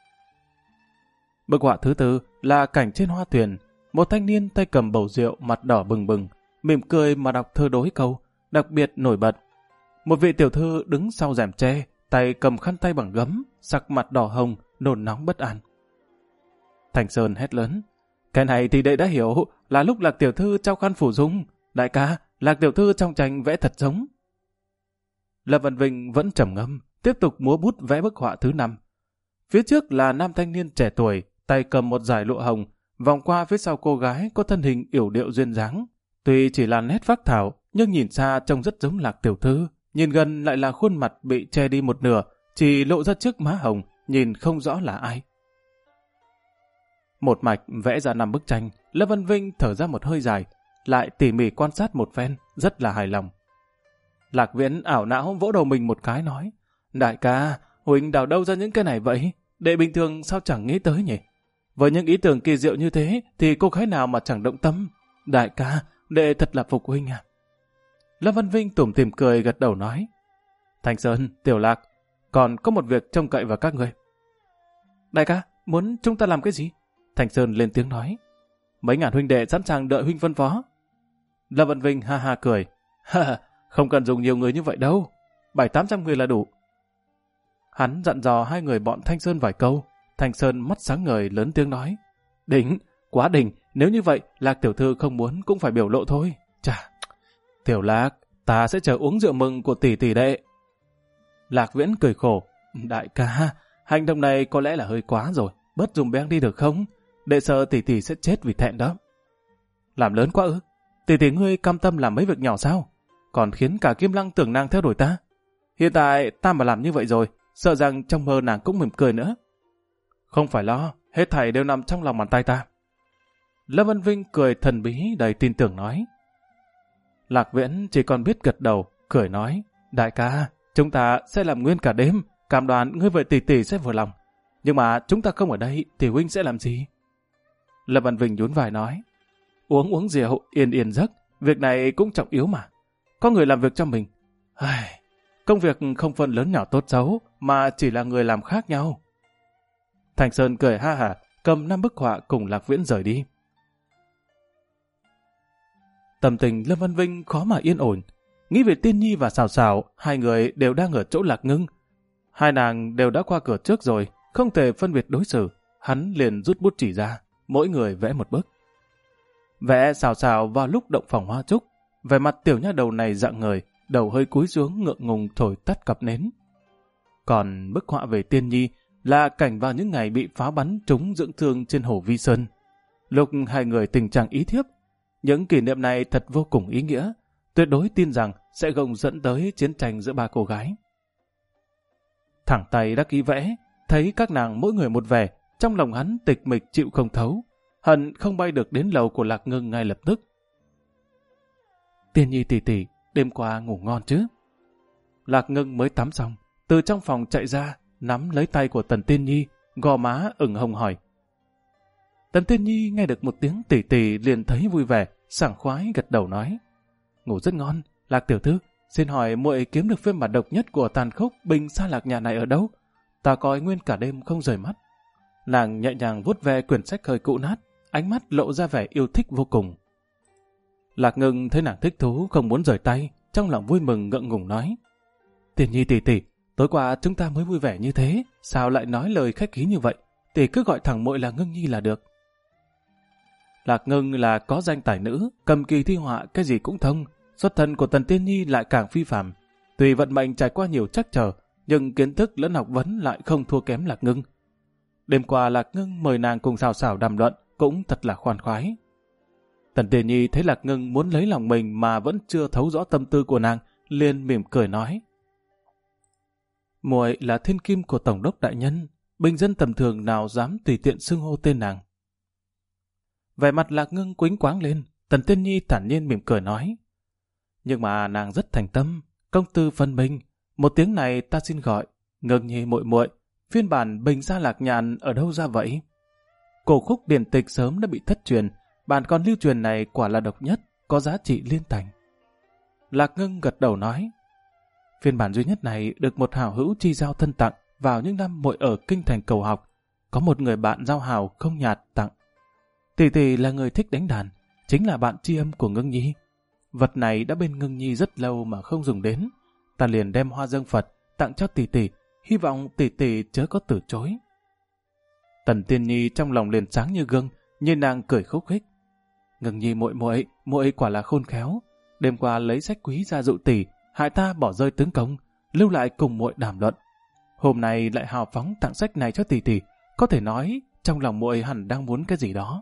[SPEAKER 1] Bức họa thứ 4 là cảnh trên hoa thuyền, một thanh niên tay cầm bầu rượu, mặt đỏ bừng bừng, mỉm cười mà đọc thơ đối câu, đặc biệt nổi bật. Một vị tiểu thư đứng sau rèm tre, tay cầm khăn tay bằng gấm, sắc mặt đỏ hồng, nôn nóng bất an. Thanh Sơn hét lớn, cái này thì đệ đã hiểu, là lúc Lạc tiểu thư trao khăn phủ dung. Đại ca, Lạc tiểu thư trong tranh vẽ thật giống. Lâm Văn Vinh vẫn trầm ngâm, tiếp tục múa bút vẽ bức họa thứ 5. Phía trước là nam thanh niên trẻ tuổi, tay cầm một dải lụa hồng, vòng qua phía sau cô gái có thân hình yểu điệu duyên dáng. Tuy chỉ là nét phác thảo, nhưng nhìn xa trông rất giống Lạc tiểu thư, nhìn gần lại là khuôn mặt bị che đi một nửa, chỉ lộ ra trước má hồng, nhìn không rõ là ai. Một mạch vẽ ra 5 bức tranh, Lâm Văn Vinh thở ra một hơi dài, lại tỉ mỉ quan sát một phen, rất là hài lòng. Lạc Viễn ảo não vỗ đầu mình một cái nói, đại ca, huynh đào đâu ra những cái này vậy? Đệ bình thường sao chẳng nghĩ tới nhỉ? Với những ý tưởng kỳ diệu như thế thì cô gái nào mà chẳng động tâm? Đại ca, đệ thật là phục huynh à? Lâm Văn Vinh tủm tỉm cười gật đầu nói, Thanh Sơn, Tiểu Lạc, còn có một việc trông cậy vào các người. Đại ca, muốn chúng ta làm cái gì? Thanh Sơn lên tiếng nói, mấy ngàn huynh đệ sẵn sàng đợi huynh phân phó. Lâm Văn Vinh ha ha cười, không cần dùng nhiều người như vậy đâu, 700-800 người là đủ. Hắn dặn dò 2 người bọn Thanh Sơn vài câu. Thanh Sơn mắt sáng ngời lớn tiếng nói, đỉnh, quá đỉnh, nếu như vậy Lạc tiểu thư không muốn cũng phải biểu lộ thôi. Chà, Tiểu Lạc, ta sẽ chờ uống rượu mừng của tỷ tỷ đệ. Lạc Viễn cười khổ, đại ca, hành động này có lẽ là hơi quá rồi, bớt dùng beng đi được không? Đệ sợ tỷ tỷ sẽ chết vì thẹn đó. Làm lớn quá ư? Tỷ tỷ ngươi cam tâm làm mấy việc nhỏ sao? Còn khiến cả Kim Lăng tưởng nàng theo đuổi ta. Hiện tại ta mà làm như vậy rồi, sợ rằng trong mơ nàng cũng mỉm cười nữa. Không phải lo, hết thảy đều nằm trong lòng bàn tay ta. Lâm Văn Vinh cười thần bí đầy tin tưởng nói. Lạc Viễn chỉ còn biết gật đầu, cười nói, đại ca, chúng ta sẽ làm nguyên cả đêm, cam đoan ngươi với tỷ tỷ sẽ vừa lòng. Nhưng mà chúng ta không ở đây thì huynh sẽ làm gì? Lâm Văn Vinh nhún vai nói, uống rượu, yên yên giấc, Việc này cũng trọng yếu mà. Có người làm việc cho mình. Công việc không phân lớn nhỏ tốt xấu, mà chỉ là người làm khác nhau. Thành Sơn cười ha hả, cầm 5 bức họa cùng Lạc Viễn rời đi. Tâm tình Lâm Văn Vinh khó mà yên ổn. Nghĩ về Tiên Nhi và Sào Sào, hai người đều đang ở chỗ Lạc Ngưng. Hai nàng đều đã qua cửa trước rồi, không thể phân biệt đối xử. Hắn liền rút bút chỉ ra, mỗi người vẽ một bức. Vẽ Sào Sào vào lúc động phòng hoa trúc. Về mặt tiểu nha đầu này dạng người, đầu hơi cúi xuống ngượng ngùng thổi tắt cặp nến. Còn bức họa về Tiên Nhi là cảnh vào những ngày bị pháo bắn trúng dưỡng thương trên hồ Vi Sơn. Lúc hai người tình trạng ý thiếp, những kỷ niệm này thật vô cùng ý nghĩa, tuyệt đối tin rằng sẽ gồng dẫn tới chiến tranh giữa ba cô gái. Thẳng tay đắc ý vẽ, thấy các nàng mỗi người một vẻ, trong lòng hắn tịch mịch chịu không thấu, hận không bay được đến lầu của Lạc Ngưng ngay lập tức. Tiên Nhi tỷ tỷ, đêm qua ngủ ngon chứ? Lạc Ngưng mới tắm xong, từ trong phòng chạy ra, nắm lấy tay của Tần Tiên Nhi, gò má ửng hồng hỏi. Tần Tiên Nhi nghe được một tiếng tỷ tỷ liền thấy vui vẻ, sảng khoái gật đầu nói. Ngủ rất ngon, Lạc tiểu thư, xin hỏi muội kiếm được phiên bản độc nhất của tàn khốc Bình Sa Lạc Nhà này ở đâu? Ta coi nguyên cả đêm không rời mắt. Nàng nhẹ nhàng vuốt ve quyển sách hơi cũ nát, ánh mắt lộ ra vẻ yêu thích vô cùng. Lạc Ngưng thấy nàng thích thú không muốn rời tay, trong lòng vui mừng ngượng ngùng nói. Tiên Nhi tỷ tỷ, tối qua chúng ta mới vui vẻ như thế, sao lại nói lời khách khí như vậy? Tỷ cứ gọi thẳng muội là Ngưng Nhi là được. Lạc Ngưng là có danh tài nữ, cầm kỳ thi họa cái gì cũng thông, xuất thân của Tần Tiên Nhi lại càng phi phàm. Tuy vận mệnh trải qua nhiều trắc trở, nhưng kiến thức lẫn học vấn lại không thua kém Lạc Ngưng. Đêm qua Lạc Ngưng mời nàng cùng Sào Sào đàm luận, cũng thật là khoan khoái. Tần Tiên Nhi thấy Lạc Ngưng muốn lấy lòng mình mà vẫn chưa thấu rõ tâm tư của nàng, liền mỉm cười nói. Muội là thiên kim của Tổng đốc đại nhân, bình dân tầm thường nào dám tùy tiện xưng hô tên nàng. Vẻ mặt Lạc Ngưng quĩnh quáng lên, Tần Tiên Nhi thản nhiên mỉm cười nói. Nhưng mà nàng rất thành tâm, công tư phân minh, một tiếng này ta xin gọi, Ngưng Nhi muội muội, phiên bản Bình Sa Lạc Nhàn ở đâu ra vậy? Cổ khúc điển tịch sớm đã bị thất truyền, bản còn lưu truyền này quả là độc nhất, có giá trị liên thành. Lạc Ngưng gật đầu nói. Phiên bản duy nhất này được một hảo hữu chi giao thân tặng vào những năm muội ở kinh thành cầu học, có một người bạn giao hảo không nhạt tặng. Tỷ tỷ là người thích đánh đàn, chính là bạn tri âm của Ngưng Nhi. Vật này đã bên Ngưng Nhi rất lâu mà không dùng đến, ta liền đem hoa dâng Phật tặng cho tỷ tỷ, hy vọng tỷ tỷ chớ có từ chối. Tần Tiên Nhi trong lòng liền sáng như gương, nhìn nàng cười khúc khích. Ngưng Nhi muội muội, muội quả là khôn khéo. Đêm qua lấy sách quý ra dụ tỷ, hại ta bỏ rơi tướng công, lưu lại cùng muội đàm luận. Hôm nay lại hào phóng tặng sách này cho tỷ tỷ, có thể nói trong lòng muội hẳn đang muốn cái gì đó.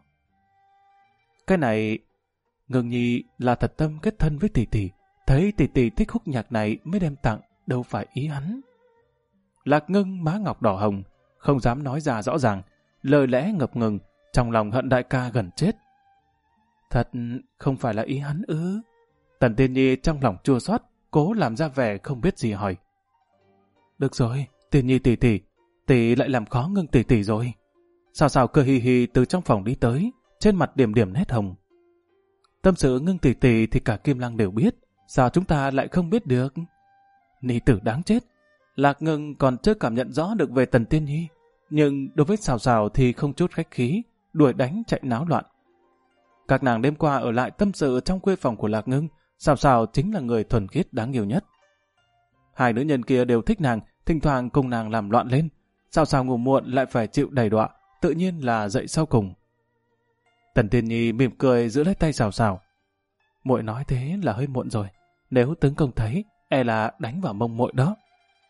[SPEAKER 1] Cái này, Ngưng Nhi là thật tâm kết thân với tỷ tỷ, thấy tỷ tỷ thích khúc nhạc này mới đem tặng, đâu phải ý hắn. Lạc Ngưng má ngọc đỏ hồng, không dám nói ra rõ ràng, lời lẽ ngập ngừng, trong lòng hận đại ca gần chết. Thật không phải là ý hắn ư? Tần Tiên Nhi trong lòng chua xót, cố làm ra vẻ không biết gì hỏi. Được rồi, Tiên Nhi tỷ lại làm khó Ngưng tỷ rồi. Sào Sào cười hì hì từ trong phòng đi tới, trên mặt điểm điểm nét hồng. Tâm sự Ngưng tỷ thì cả Kim Lăng đều biết, sao chúng ta lại không biết được? Ni tử đáng chết. Lạc Ngưng còn chưa cảm nhận rõ được về Tần Tiên Nhi, nhưng đối với Sào Sào thì không chút khách khí, đuổi đánh chạy náo loạn. Các nàng đêm qua ở lại tâm sự trong khuê phòng của Lạc Ngưng, Sào Sào chính là người thuần khiết đáng yêu nhất. Hai nữ nhân kia đều thích nàng, thỉnh thoảng cùng nàng làm loạn lên. Sào Sào ngủ muộn lại phải chịu đầy đọa, tự nhiên là dậy sau cùng. Tần Tiên Nhi mỉm cười giữ lấy tay Sào Sào. Muội nói thế là hơi muộn rồi, nếu tướng công thấy, e là đánh vào mông muội đó.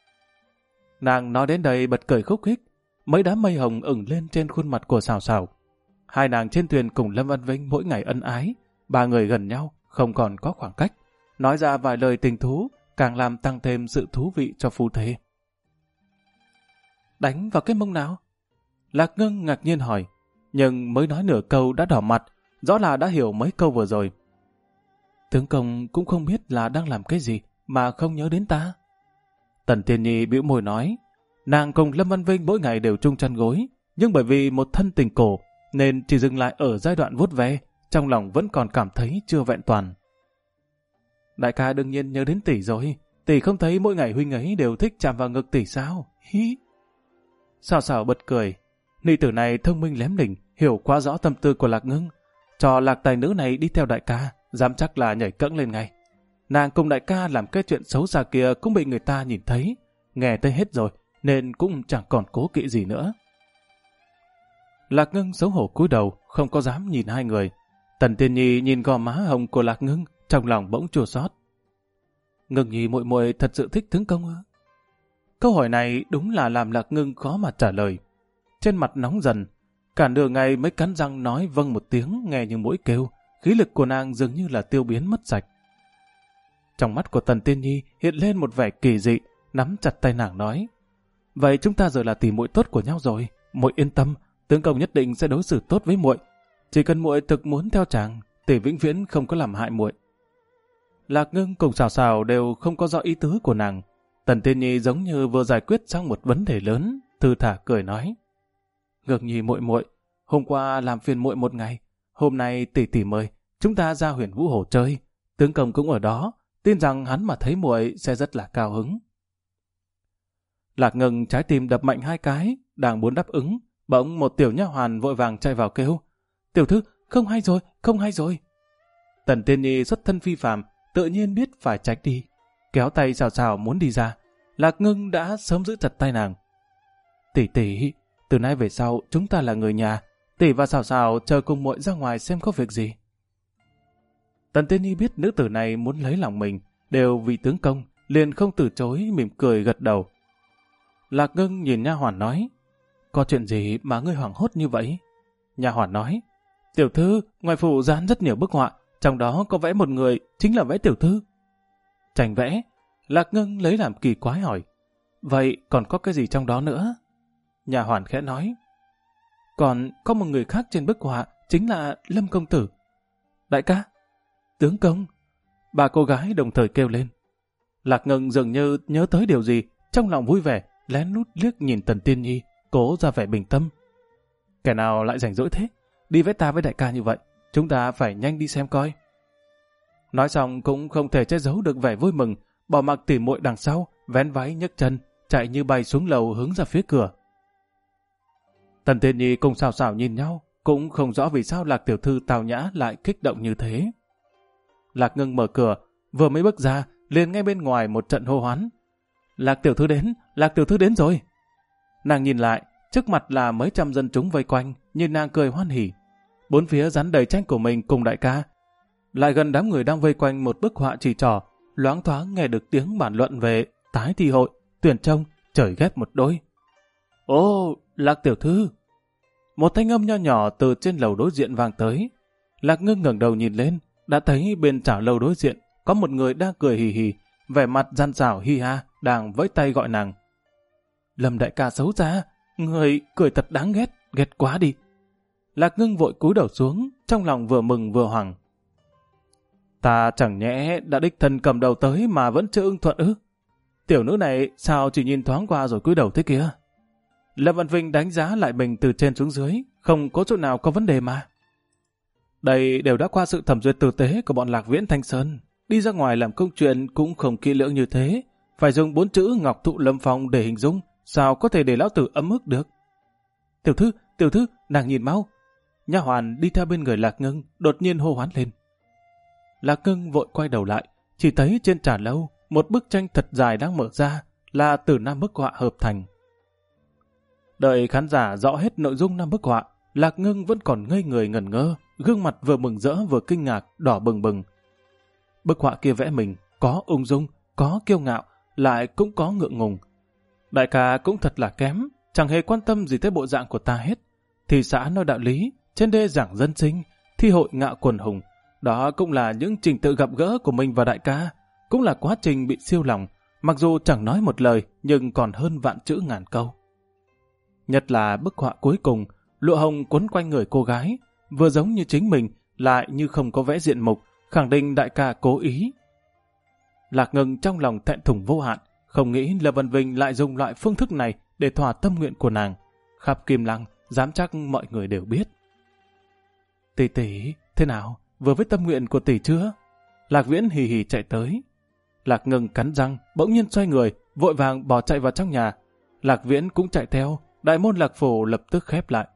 [SPEAKER 1] Nàng nói đến đây bật cười khúc khích, mấy đám mây hồng ửng lên trên khuôn mặt của Sào Sào. Hai nàng trên thuyền cùng Lâm Văn Vinh mỗi ngày ân ái, ba người gần nhau, không còn có khoảng cách. Nói ra vài lời tình thú, càng làm tăng thêm sự thú vị cho phu thê. Đánh vào cái mông nào? Lạc Ngưng ngạc nhiên hỏi, nhưng mới nói nửa câu đã đỏ mặt, rõ là đã hiểu mấy câu vừa rồi. Tướng công cũng không biết là đang làm cái gì mà không nhớ đến ta. Tần Tiên Nhi bĩu môi nói, nàng cùng Lâm Văn Vinh mỗi ngày đều chung chăn gối, nhưng bởi vì một thân tình cổ nên chỉ dừng lại ở giai đoạn vuốt ve, trong lòng vẫn còn cảm thấy chưa vẹn toàn. Đại ca đương nhiên nhớ đến tỷ rồi. Tỷ không thấy mỗi ngày huynh ấy đều thích chạm vào ngực tỷ sao? Hí. Sào sào bật cười. Nữ tử này thông minh lém lỉnh, hiểu quá rõ tâm tư của Lạc Ngưng. Cho Lạc tài nữ này đi theo đại ca, dám chắc là nhảy cẫng lên ngay. Nàng cùng đại ca làm cái chuyện xấu xa kia cũng bị người ta nhìn thấy, nghe thấy hết rồi, nên cũng chẳng còn cố kỵ gì nữa. Lạc Ngưng xấu hổ cúi đầu, không có dám nhìn hai người. Tần Tiên Nhi nhìn gò má hồng của Lạc Ngưng, trong lòng bỗng chua xót. Ngưng Nhi muội muội thật sự thích tướng công ư? Câu hỏi này đúng là làm Lạc Ngưng khó mà trả lời. Trên mặt nóng dần, cả nửa ngày mới cắn răng nói vâng một tiếng nghe như mũi kêu, khí lực của nàng dường như là tiêu biến mất sạch. Trong mắt của Tần Tiên Nhi hiện lên một vẻ kỳ dị, nắm chặt tay nàng nói: vậy chúng ta giờ là tỷ muội tốt của nhau rồi, muội yên tâm, tướng công nhất định sẽ đối xử tốt với muội. Chỉ cần muội thực muốn theo chàng, tỷ vĩnh viễn không có làm hại muội. Lạc Ngưng cùng Sào Sào đều không có rõ ý tứ của nàng. Tần Tiên Nhi giống như vừa giải quyết xong một vấn đề lớn, thư thả cười nói: Ngưng Nhi muội muội, hôm qua làm phiền muội một ngày, hôm nay tỷ tỷ mời chúng ta ra Huyền Vũ Hồ chơi, tướng công cũng ở đó, tin rằng hắn mà thấy muội sẽ rất là cao hứng. Lạc Ngưng trái tim đập mạnh hai cái, đang muốn đáp ứng, bỗng một tiểu nha hoàn vội vàng chạy vào kêu: tiểu thư, không hay rồi, không hay rồi. Tần Tiên Nhi xuất thân phi phàm, tự nhiên biết phải tránh đi, kéo tay Sào Sào muốn đi ra. Lạc Ngưng đã sớm giữ chặt tay nàng. Tỷ tỷ, từ nay về sau chúng ta là người nhà, tỷ và Sào Sào chờ cùng muội ra ngoài xem có việc gì. Tần Tiên Nhi biết nữ tử này muốn lấy lòng mình, đều vì tướng công, liền không từ chối, mỉm cười gật đầu. Lạc Ngưng nhìn nha hoàn nói: có chuyện gì mà ngươi hoảng hốt như vậy? Nha hoàn nói: tiểu thư, ngoài phủ dán rất nhiều bức họa, trong đó có vẽ một người, chính là vẽ tiểu thư. Tranh vẽ? Lạc Ngưng lấy làm kỳ quái hỏi: vậy còn có cái gì trong đó nữa? Nha hoàn khẽ nói: còn có một người khác trên bức họa, chính là Lâm công tử. Đại ca, tướng công. Ba cô gái đồng thời kêu lên. Lạc Ngưng dường như nhớ tới điều gì, trong lòng vui vẻ, lén lút liếc nhìn Tần Tiên Nhi, cố ra vẻ bình tâm. Kẻ nào lại rảnh rỗi thế? Đi với ta với đại ca như vậy, chúng ta phải nhanh đi xem coi. Nói xong cũng không thể che giấu được vẻ vui mừng, bỏ mặc tỉ muội đằng sau, vén váy nhấc chân, chạy như bay xuống lầu hướng ra phía cửa. Tần Tiên Nhi cùng Sào Sào nhìn nhau, cũng không rõ vì sao Lạc tiểu thư tào nhã lại kích động như thế. Lạc Ngưng mở cửa, vừa mới bước ra, liền nghe bên ngoài một trận hô hoán. Lạc tiểu thư đến rồi. Nàng nhìn lại, trước mặt là mấy trăm dân chúng vây quanh, nhìn nàng cười hoan hỉ. Bốn phía dán đầy tranh của mình cùng đại ca. Lại gần đám người đang vây quanh một bức họa chỉ trỏ, loáng thoáng nghe được tiếng bàn luận về tái thi hội, tuyển trông, trời ghép một đôi. Ô, Lạc tiểu thư! Một thanh âm nho nhỏ từ trên lầu đối diện vang tới. Lạc Ngưng ngẩng đầu nhìn lên, đã thấy bên chảo lầu đối diện có một người đang cười hì hì, vẻ mặt gian xảo hi ha, đang vẫy tay gọi nàng. Lâm đại ca xấu xa, người cười thật đáng ghét, ghét quá đi. Lạc Ngưng vội cúi đầu xuống, trong lòng vừa mừng vừa hoảng. Ta chẳng nhẽ đã đích thân cầm đầu tới mà vẫn chưa ưng thuận ư? Tiểu nữ này sao chỉ nhìn thoáng qua rồi cúi đầu thế kia? Lâm Văn Vinh đánh giá lại mình từ trên xuống dưới, không có chỗ nào có vấn đề mà. Đây đều đã qua sự thẩm duyệt tử tế của bọn Lạc Viễn Thanh Sơn. Đi ra ngoài làm công chuyện cũng không kỹ lưỡng như thế. Phải dùng 4 chữ Ngọc Thụ Lâm Phong để hình dung, sao có thể để lão tử ấm ức được? Tiểu thư, nàng nhìn mau. Nha hoàn đi theo bên người Lạc Ngưng, đột nhiên hô hoán lên. Lạc Ngưng vội quay đầu lại, chỉ thấy trên trà lâu, một bức tranh thật dài đang mở ra, là từ 5 bức họa hợp thành. Đợi khán giả rõ hết nội dung 5 bức họa, Lạc Ngưng vẫn còn ngây người ngẩn ngơ, gương mặt vừa mừng rỡ vừa kinh ngạc, đỏ bừng bừng. Bức họa kia vẽ mình, có ung dung, có kiêu ngạo, lại cũng có ngượng ngùng. Đại ca cũng thật là kém, chẳng hề quan tâm gì tới bộ dạng của ta hết. Thì xã nói đạo lý, trên đê giảng dân sinh, thi hội ngạo quần hùng. Đó cũng là những trình tự gặp gỡ của mình và đại ca, cũng là quá trình bị siêu lòng, mặc dù chẳng nói một lời, nhưng còn hơn vạn chữ ngàn câu. Nhất là bức họa cuối cùng, lụa hồng quấn quanh người cô gái, vừa giống như chính mình, lại như không có vẽ diện mục, khẳng định đại ca cố ý. Lạc Ngưng trong lòng thẹn thùng vô hạn, không nghĩ Lâm Văn Vinh lại dùng loại phương thức này để thỏa tâm nguyện của nàng. Khắp Kim Lăng, dám chắc mọi người đều biết. Tỷ tỷ, thế nào? Vừa với tâm nguyện của tỷ chưa? Lạc Viễn hì hì chạy tới. Lạc Ngưng cắn răng, bỗng nhiên xoay người, vội vàng bỏ chạy vào trong nhà. Lạc Viễn cũng chạy theo, đại môn Lạc phủ lập tức khép lại.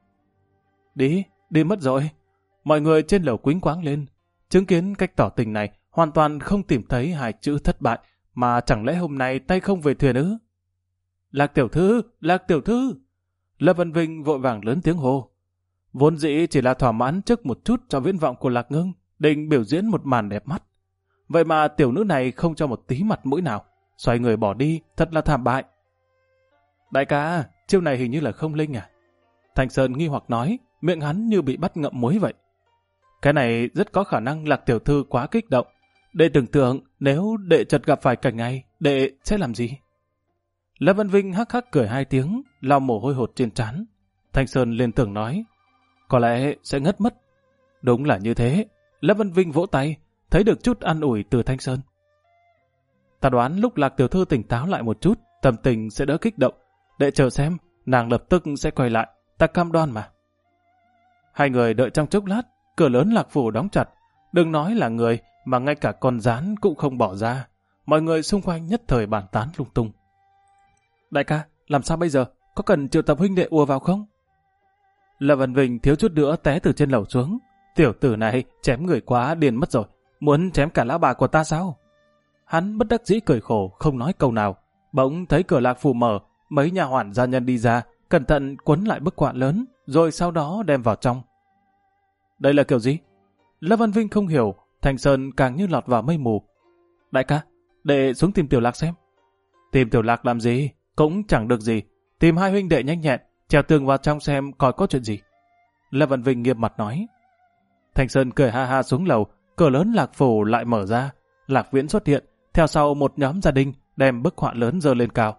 [SPEAKER 1] Đi mất rồi. Mọi người trên lầu quýnh quáng lên, chứng kiến cách tỏ tình này, hoàn toàn không tìm thấy hai chữ thất bại, mà chẳng lẽ hôm nay tay không về thuyền ư? Lạc tiểu thư, Lạc tiểu thư! Lâm Vân Vinh vội vàng lớn tiếng hô. Vốn dĩ chỉ là thỏa mãn trước một chút cho viễn vọng của Lạc Ngưng, định biểu diễn một màn đẹp mắt. Vậy mà tiểu nữ này không cho một tí mặt mũi nào, xoay người bỏ đi, thật là thảm bại. Đại ca, chiêu này hình như là không linh à? Thành Sơn nghi hoặc nói, miệng hắn như bị bắt ngậm muối vậy. Cái này rất có khả năng Lạc tiểu thư quá kích động. Đệ tưởng tượng nếu đệ chợt gặp phải cảnh này, đệ sẽ làm gì? Lâm Văn Vinh hắc hắc cười 2 tiếng, lau mồ hôi hột trên trán. Thanh Sơn liên tưởng nói, có lẽ sẽ ngất mất. Đúng là như thế. Lâm Văn Vinh vỗ tay, thấy được chút an ủi từ Thanh Sơn. Ta đoán lúc Lạc tiểu thư tỉnh táo lại một chút, tâm tình sẽ đỡ kích động. Đệ chờ xem, nàng lập tức sẽ quay lại, ta cam đoan mà. Hai người đợi trong chốc lát, cửa lớn Lạc phủ đóng chặt. Đừng nói là người, mà ngay cả con gián cũng không bỏ ra. Mọi người xung quanh nhất thời bàn tán lung tung. Đại ca, làm sao bây giờ? Có cần triệu tập huynh đệ ùa vào không? Lâm Văn Vinh thiếu chút nữa té từ trên lầu xuống. Tiểu tử này chém người quá điên mất rồi. Muốn chém cả lão bà của ta sao? Hắn bất đắc dĩ cười khổ, không nói câu nào. Bỗng thấy cửa Lạc phủ mở, mấy nhà hoàn gia nhân đi ra, cẩn thận quấn lại bức quạ lớn, rồi sau đó đem vào trong. Đây là kiểu gì? Lâm Văn Vinh không hiểu, Thành Sơn càng như lọt vào mây mù. Đại ca, đệ xuống tìm Tiểu Lạc xem. Tìm Tiểu Lạc làm gì? Cũng chẳng được gì. Tìm hai huynh đệ nhanh nhẹn, trèo tường vào trong xem coi có chuyện gì. Lâm Văn Vinh nghiêm mặt nói. Thành Sơn cười ha ha xuống lầu, cửa lớn Lạc phủ lại mở ra. Lạc Viễn xuất hiện, theo sau một nhóm gia đình đem bức họa lớn dơ lên cao.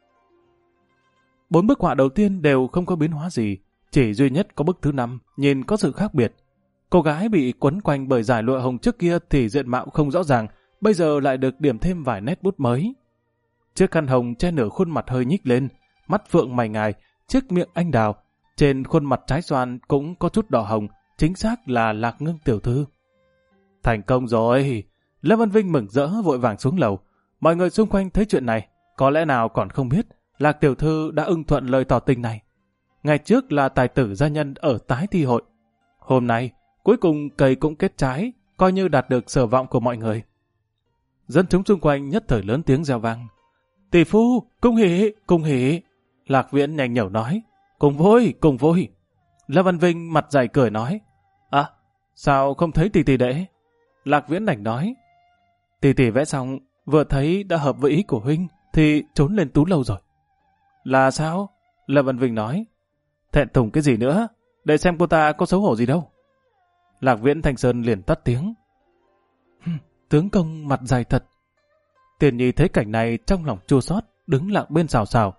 [SPEAKER 1] 4 bức họa đầu tiên đều không có biến hóa gì, chỉ duy nhất có bức thứ 5 nhìn có sự khác biệt. Cô gái bị quấn quanh bởi dải lụa hồng trước kia thì diện mạo không rõ ràng, bây giờ lại được điểm thêm vài nét bút mới. Chiếc khăn hồng che nửa khuôn mặt hơi nhích lên, mắt phượng mày ngài, chiếc miệng anh đào, trên khuôn mặt trái xoan cũng có chút đỏ hồng, chính xác là Lạc Ngưng tiểu thư. Thành công rồi! Lâm Văn Vinh mừng rỡ vội vàng xuống lầu. Mọi người xung quanh thấy chuyện này, có lẽ nào còn không biết Lạc tiểu thư đã ưng thuận lời tỏ tình này. Ngày trước là tài tử gia nhân ở tái thi hội. Hôm nay, cuối cùng cây cũng kết trái, coi như đạt được sở vọng của mọi người. Dân chúng xung quanh nhất thời lớn tiếng reo vang. Tỷ phu, cung hỉ, cung hỉ. Lạc Viễn nhanh nhẩu nói. Cùng vui, cùng vui. Lâm Văn Vinh mặt dày cười nói. À, sao không thấy tỷ tỷ đệ? Lạc Viễn đành nói. Tỷ tỷ vẽ xong, vừa thấy đã hợp với ý của huynh, thì trốn lên tú lâu rồi. Là sao? Lâm Văn Vinh nói. Thẹn thùng cái gì nữa? Để xem cô ta có xấu hổ gì đâu. Lạc Viễn Thanh Sơn liền tắt tiếng. Tướng công mặt dài thật. Tiền Nhi thấy cảnh này trong lòng chua xót, đứng lặng bên xào xào.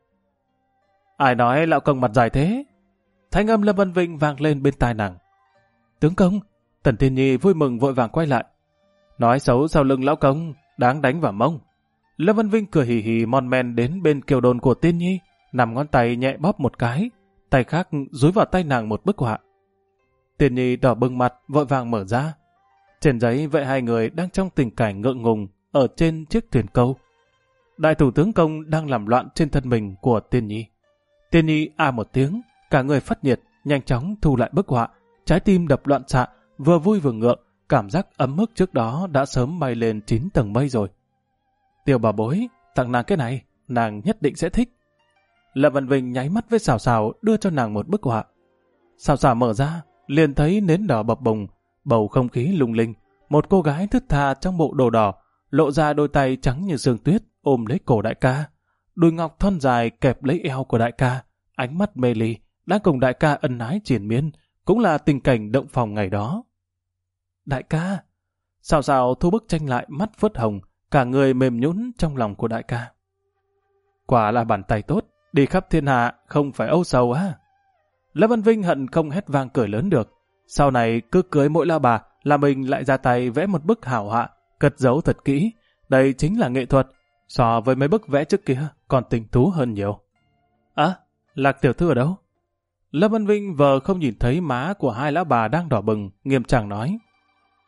[SPEAKER 1] Ai nói lão công mặt dài thế? Thanh âm Lâm Văn Vinh vang lên bên tai nàng. Tướng công, Tần Tiền Nhi vui mừng vội vàng quay lại. Nói xấu sau lưng lão công, đáng đánh vào mông. Lâm Văn Vinh cười hì hì mon men đến bên kiều đồn của Tiên Nhi, nằm ngón tay nhẹ bóp một cái, tay khác dúi vào tay nàng một bức họa. Tiên Nhi đỏ bừng mặt vội vàng mở ra. Trên giấy vẽ hai người đang trong tình cảnh ngượng ngùng ở trên chiếc thuyền câu. Đại thủ tướng công đang làm loạn trên thân mình của Tiên Nhi. Tiên Nhi a một tiếng, cả người phát nhiệt, nhanh chóng thu lại bức họa, trái tim đập loạn xạ, vừa vui vừa ngượng, cảm giác ấm ức trước đó đã sớm bay lên 9 tầng mây rồi. Tiểu bà bối, tặng nàng cái này, nàng nhất định sẽ thích. Lâm Văn Vinh nháy mắt với Sào Sào đưa cho nàng một bức họa. Sào Sào mở ra, liền thấy nến đỏ bập bùng, bầu không khí lung linh, một cô gái thướt tha trong bộ đồ đỏ, lộ ra đôi tay trắng như sương tuyết ôm lấy cổ đại ca, đùi ngọc thon dài kẹp lấy eo của đại ca, ánh mắt mê ly, đang cùng đại ca ân ái triền miên, cũng là tình cảnh động phòng ngày đó. Đại ca! Sào Sào thu bức tranh lại, mắt phớt hồng, cả người mềm nhũn trong lòng của đại ca. Quả là bàn tay tốt, đi khắp thiên hạ không phải âu sầu á. Lâm Văn Vinh hận không hét vang cười lớn được. Sau này cứ cưới mỗi la bà là mình lại ra tay vẽ một bức hảo họa, cất giấu thật kỹ. Đây chính là nghệ thuật, so với mấy bức vẽ trước kia còn tình thú hơn nhiều. À, Lạc tiểu thư ở đâu? Lâm Văn Vinh vờ không nhìn thấy má của hai lão bà đang đỏ bừng, nghiêm trang nói.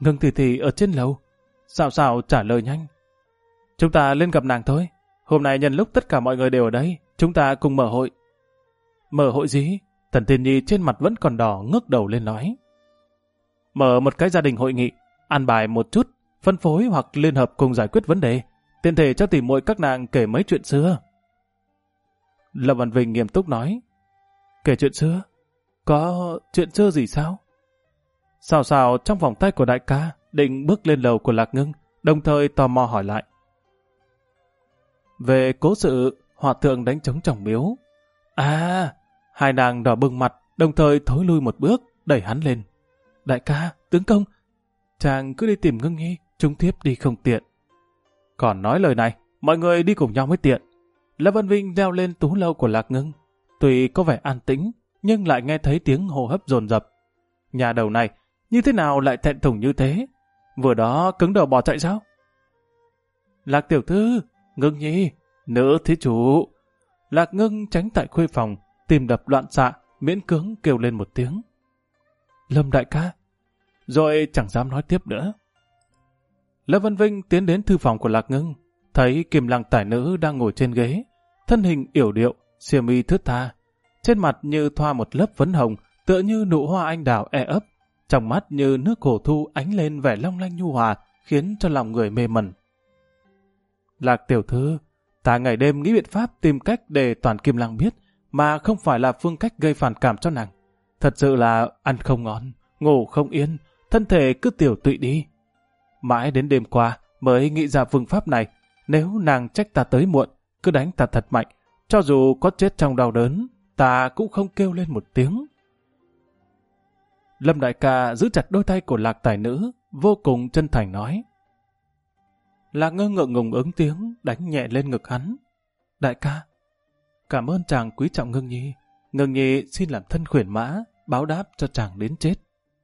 [SPEAKER 1] Ngưng thì ở trên lầu. Sào Sào trả lời nhanh. Chúng ta lên gặp nàng thôi. Hôm nay nhân lúc tất cả mọi người đều ở đây, chúng ta cùng mở hội. Mở hội gì? Tần Tiên Nhi trên mặt vẫn còn đỏ ngước đầu lên nói. Mở một cái gia đình hội nghị, an bài một chút, phân phối hoặc liên hợp cùng giải quyết vấn đề, tiện thể cho tỉ muội các nàng kể mấy chuyện xưa. Lâm Văn Vinh nghiêm túc nói. Kể chuyện xưa? Có chuyện xưa gì sao? Sào Sào trong vòng tay của đại ca định bước lên lầu của Lạc Ngưng, đồng thời tò mò hỏi lại. Về cố sự hòa thượng đánh trống trong miếu. À, hai nàng đỏ bừng mặt, đồng thời thối lui một bước, đẩy hắn lên. Đại ca, tướng công, chàng cứ đi tìm Ngưng Nhi, chúng thiếp đi không tiện. Còn nói lời này, mọi người đi cùng nhau mới tiện. Lâm Văn Vinh leo lên tú lâu của Lạc Ngưng. Tuy có vẻ an tĩnh, nhưng lại nghe thấy tiếng hô hấp dồn dập. Nhà đầu này, như thế nào lại thẹn thùng như thế? Vừa đó cứng đầu bỏ chạy sao? Lạc tiểu thư, Ngưng Nhi, nữ thí chủ. Lạc Ngưng tránh tại khuê phòng, tim đập loạn xạ, miễn cưỡng kêu lên một tiếng. Lâm đại ca. Rồi chẳng dám nói tiếp nữa. Lâm Văn Vinh tiến đến thư phòng của Lạc Ngưng, thấy Kim Lăng tài nữ đang ngồi trên ghế, thân hình yểu điệu, xiêm y thướt tha, trên mặt như thoa một lớp phấn hồng, tựa như nụ hoa anh đào e ấp, trong mắt như nước hồ thu ánh lên vẻ long lanh nhu hòa, khiến cho lòng người mê mẩn. Lạc tiểu thư, ta ngày đêm nghĩ biện pháp tìm cách để toàn Kim Lăng biết, mà không phải là phương cách gây phản cảm cho nàng. Thật sự là ăn không ngon, ngủ không yên, thân thể cứ tiểu tụy đi. Mãi đến đêm qua mới nghĩ ra phương pháp này. Nếu nàng trách ta tới muộn, cứ đánh ta thật mạnh, cho dù có chết trong đau đớn, ta cũng không kêu lên một tiếng. Lâm đại ca giữ chặt đôi tay của Lạc tài nữ, vô cùng chân thành nói. Lạc Ngưng ngượng ngùng ứng tiếng, đánh nhẹ lên ngực hắn. Đại ca, cảm ơn chàng quý trọng Ngưng Nhi. Ngưng Nhi xin làm thân khuyển mã, báo đáp cho chàng đến chết.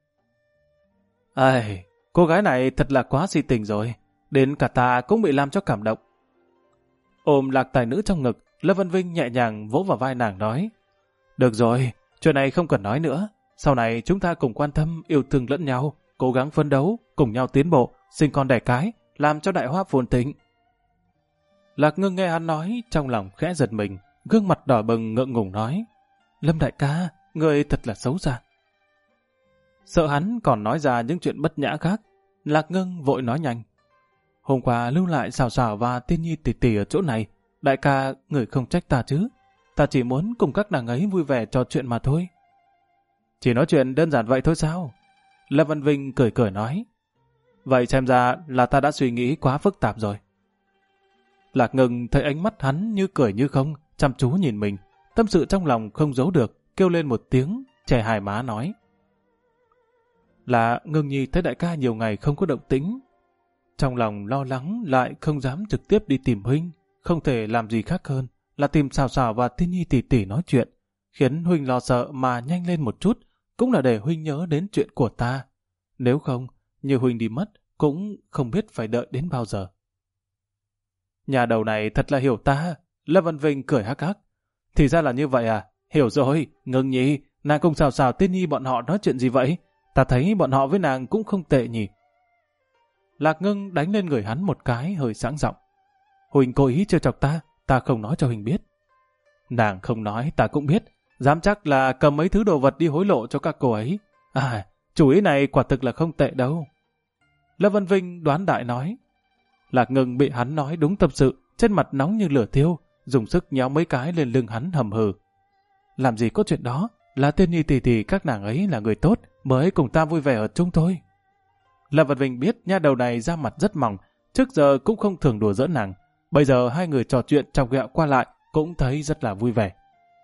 [SPEAKER 1] Ai, cô gái này thật là quá si tình rồi, đến cả ta cũng bị làm cho cảm động. Ôm Lạc tài nữ trong ngực, Lâm Văn Vinh nhẹ nhàng vỗ vào vai nàng nói. Được rồi, chuyện này không cần nói nữa. Sau này chúng ta cùng quan tâm, yêu thương lẫn nhau, cố gắng phấn đấu, cùng nhau tiến bộ, sinh con đẻ cái, làm cho đại hoa phồn thịnh. Lạc Ngưng nghe hắn nói, trong lòng khẽ giật mình, gương mặt đỏ bừng ngượng ngùng nói. Lâm đại ca, người thật là xấu xa. Sợ hắn còn nói ra những chuyện bất nhã khác, Lạc Ngưng vội nói nhanh. Hôm qua lưu lại Sào Sào và Tiên Nhi tỷ tỷ ở chỗ này, đại ca, người không trách ta chứ. Ta chỉ muốn cùng các nàng ấy vui vẻ trò chuyện mà thôi. Chỉ nói chuyện đơn giản vậy thôi sao? Lâm Văn Vinh cười cười nói. Vậy xem ra là ta đã suy nghĩ quá phức tạp rồi. Lạc Ngưng thấy ánh mắt hắn như cười như không, chăm chú nhìn mình, tâm sự trong lòng không giấu được, kêu lên một tiếng, chè hài má nói. Là Ngưng Nhi thấy đại ca nhiều ngày không có động tĩnh. Trong lòng lo lắng lại không dám trực tiếp đi tìm huynh, không thể làm gì khác hơn là tìm Sào Sào và Tiên Nhi tỷ tỷ nói chuyện, khiến huynh lo sợ mà nhanh lên một chút, cũng là để huynh nhớ đến chuyện của ta. Nếu không, như huynh đi mất, cũng không biết phải đợi đến bao giờ. Nhà đầu này thật là hiểu ta. Lâm Văn Vinh cười hắc hắc. Thì ra là như vậy à? Hiểu rồi, Ngưng Nhi, nàng cùng Sào Sào Tiên Nhi bọn họ nói chuyện gì vậy? Ta thấy bọn họ với nàng cũng không tệ nhỉ. Lạc Ngưng đánh lên người hắn một cái hơi sẵn giọng. Huỳnh cố ý trêu chọc ta, ta không nói cho Huỳnh biết. Nàng không nói ta cũng biết, dám chắc là cầm mấy thứ đồ vật đi hối lộ cho các cô ấy. À, chủ ý này quả thực là không tệ đâu. Lâm Văn Vinh đoán đại nói. Lạc Ngưng bị hắn nói đúng tâm sự, trên mặt nóng như lửa thiêu, dùng sức nhéo mấy cái lên lưng hắn hầm hừ. Làm gì có chuyện đó, là Tiên Nhi tỷ tỷ các nàng ấy là người tốt, mới cùng ta vui vẻ ở chung thôi. Lâm Văn Vinh biết nha đầu này da mặt rất mỏng, trước giờ cũng không thường đùa giỡn nàng. Bây giờ hai người trò chuyện chọc ghẹo qua lại cũng thấy rất là vui vẻ.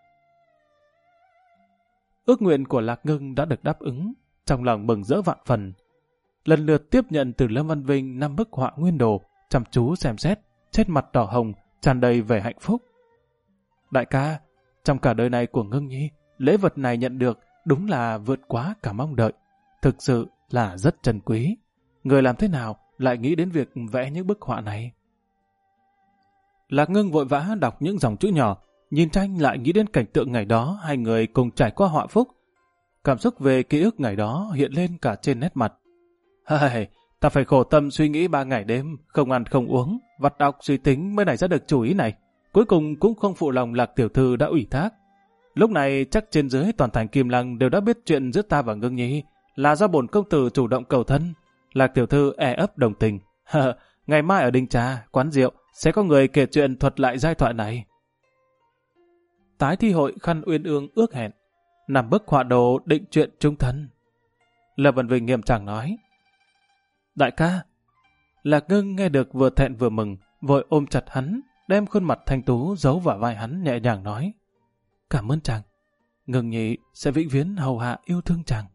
[SPEAKER 1] Ước nguyện của Lạc Ngưng đã được đáp ứng, trong lòng mừng rỡ vạn phần. Lần lượt tiếp nhận từ Lâm Văn Vinh 5 bức họa nguyên đồ, chăm chú xem xét, trên mặt đỏ hồng, tràn đầy vẻ hạnh phúc. Đại ca, trong cả đời này của Ngưng Nhi, lễ vật này nhận được đúng là vượt quá cả mong đợi. Thực sự là rất trân quý. Người làm thế nào lại nghĩ đến việc vẽ những bức họa này? Lạc Ngưng vội vã đọc những dòng chữ nhỏ, nhìn tranh lại nghĩ đến cảnh tượng ngày đó hai người cùng trải qua họa phúc. Cảm xúc về ký ức ngày đó hiện lên cả trên nét mặt. Hây, ta phải khổ tâm suy nghĩ 3 ngày đêm, không ăn không uống, vắt óc suy tính mới nảy ra được chủ ý này. Cuối cùng cũng không phụ lòng Lạc tiểu thư đã ủy thác. Lúc này chắc trên dưới toàn thành Kim Lăng đều đã biết chuyện giữa ta và Ngưng Nhi là do bổn công tử chủ động cầu thân. Lạc tiểu thư ấp đồng tình. Ngày mai ở Đình Trà, quán rượu, sẽ có người kể chuyện thuật lại giai thoại này. Tái thi hội Khăn Uyên Ương ước hẹn, nằm bức họa đồ định chuyện chung thân. Lâm Vân Vinh nghiêm trang nói. Đại ca. Lạc Ngưng nghe được vừa thẹn vừa mừng, vội ôm chặt hắn, đem khuôn mặt thanh tú giấu vào vai hắn nhẹ nhàng nói. Cảm ơn chàng. Ngưng Nhi sẽ vĩnh viễn hầu hạ yêu thương chàng.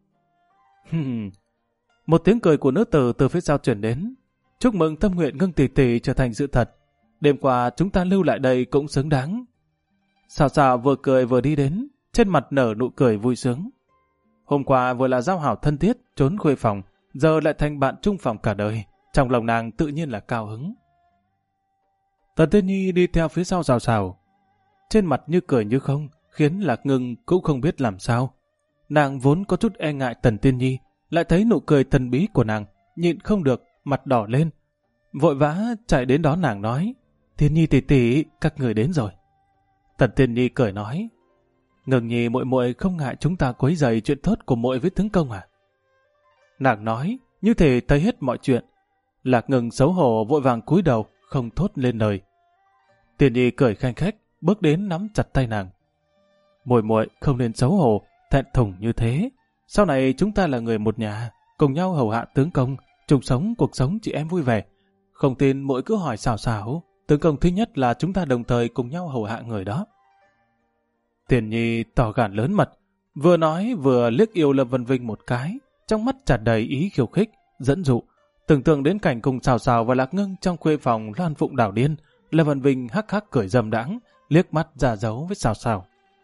[SPEAKER 1] Một tiếng cười của nữ tử từ phía sau chuyển đến. Chúc mừng tâm nguyện Ngưng tỷ tỷ trở thành sự thật. Đêm qua chúng ta lưu lại đây cũng xứng đáng. Xào xào vừa cười vừa đi đến, trên mặt nở nụ cười vui sướng. Hôm qua vừa là giao hảo thân thiết, trốn khuê phòng, giờ lại thành bạn chung phòng cả đời. Trong lòng nàng tự nhiên là cao hứng. Tần Tiên Nhi đi theo phía sau xào xào. Trên mặt như cười như không, khiến Lạc Ngưng cũng không biết làm sao. Nàng vốn có chút e ngại Tần Tiên Nhi, lại thấy nụ cười thần bí của nàng, nhịn không được, mặt đỏ lên. Vội vã chạy đến đó nàng nói, Tiên Nhi tỷ tỷ, các người đến rồi. Tần Tiên Nhi cười nói, Ngưng Nhi muội muội không ngại chúng ta quấy rầy chuyện tốt của muội với tướng công à? Nàng nói, như thể thấy hết mọi chuyện. Lạc Ngưng xấu hổ vội vàng cúi đầu, không thốt lên lời. Tiên Nhi cười khanh khách, bước đến nắm chặt tay nàng. Muội muội không nên xấu hổ, thẹn thùng như thế. Sau này chúng ta là người một nhà, cùng nhau hầu hạ tướng công, chung sống cuộc sống chị em vui vẻ. Không tin muội cứ hỏi xào xào, tướng công thứ nhất là chúng ta đồng thời cùng nhau hầu hạ người đó. Tiên Nhi tỏ gàn lớn mật, vừa nói vừa liếc yêu Lâm Vân Vinh một cái, trong mắt tràn đầy ý khiêu khích, dẫn dụ. Tưởng tượng đến cảnh cùng xào xào và Lạc Ngưng trong khuê phòng loan phụng đảo điên, Lâm Vân Vinh hắc hắc cười dâm đãng, liếc mắt ra dấu với xào xào.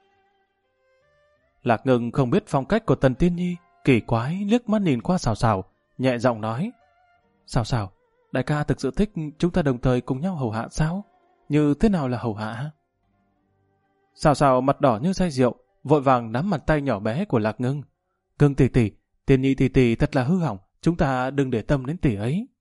[SPEAKER 1] Lạc Ngưng không biết phong cách của Tần Tiên Nhi, kỳ quái liếc mắt nhìn qua xào xào, nhẹ giọng nói. Xào xào, đại ca thực sự thích chúng ta đồng thời cùng nhau hầu hạ sao? Như thế nào là hầu hạ? Xào xào mặt đỏ như say rượu, vội vàng nắm bàn tay nhỏ bé của Lạc Ngưng. Ngưng tỷ tỷ, Tiên Nhi tỷ tỷ thật là hư hỏng, chúng ta đừng để tâm đến tỷ ấy.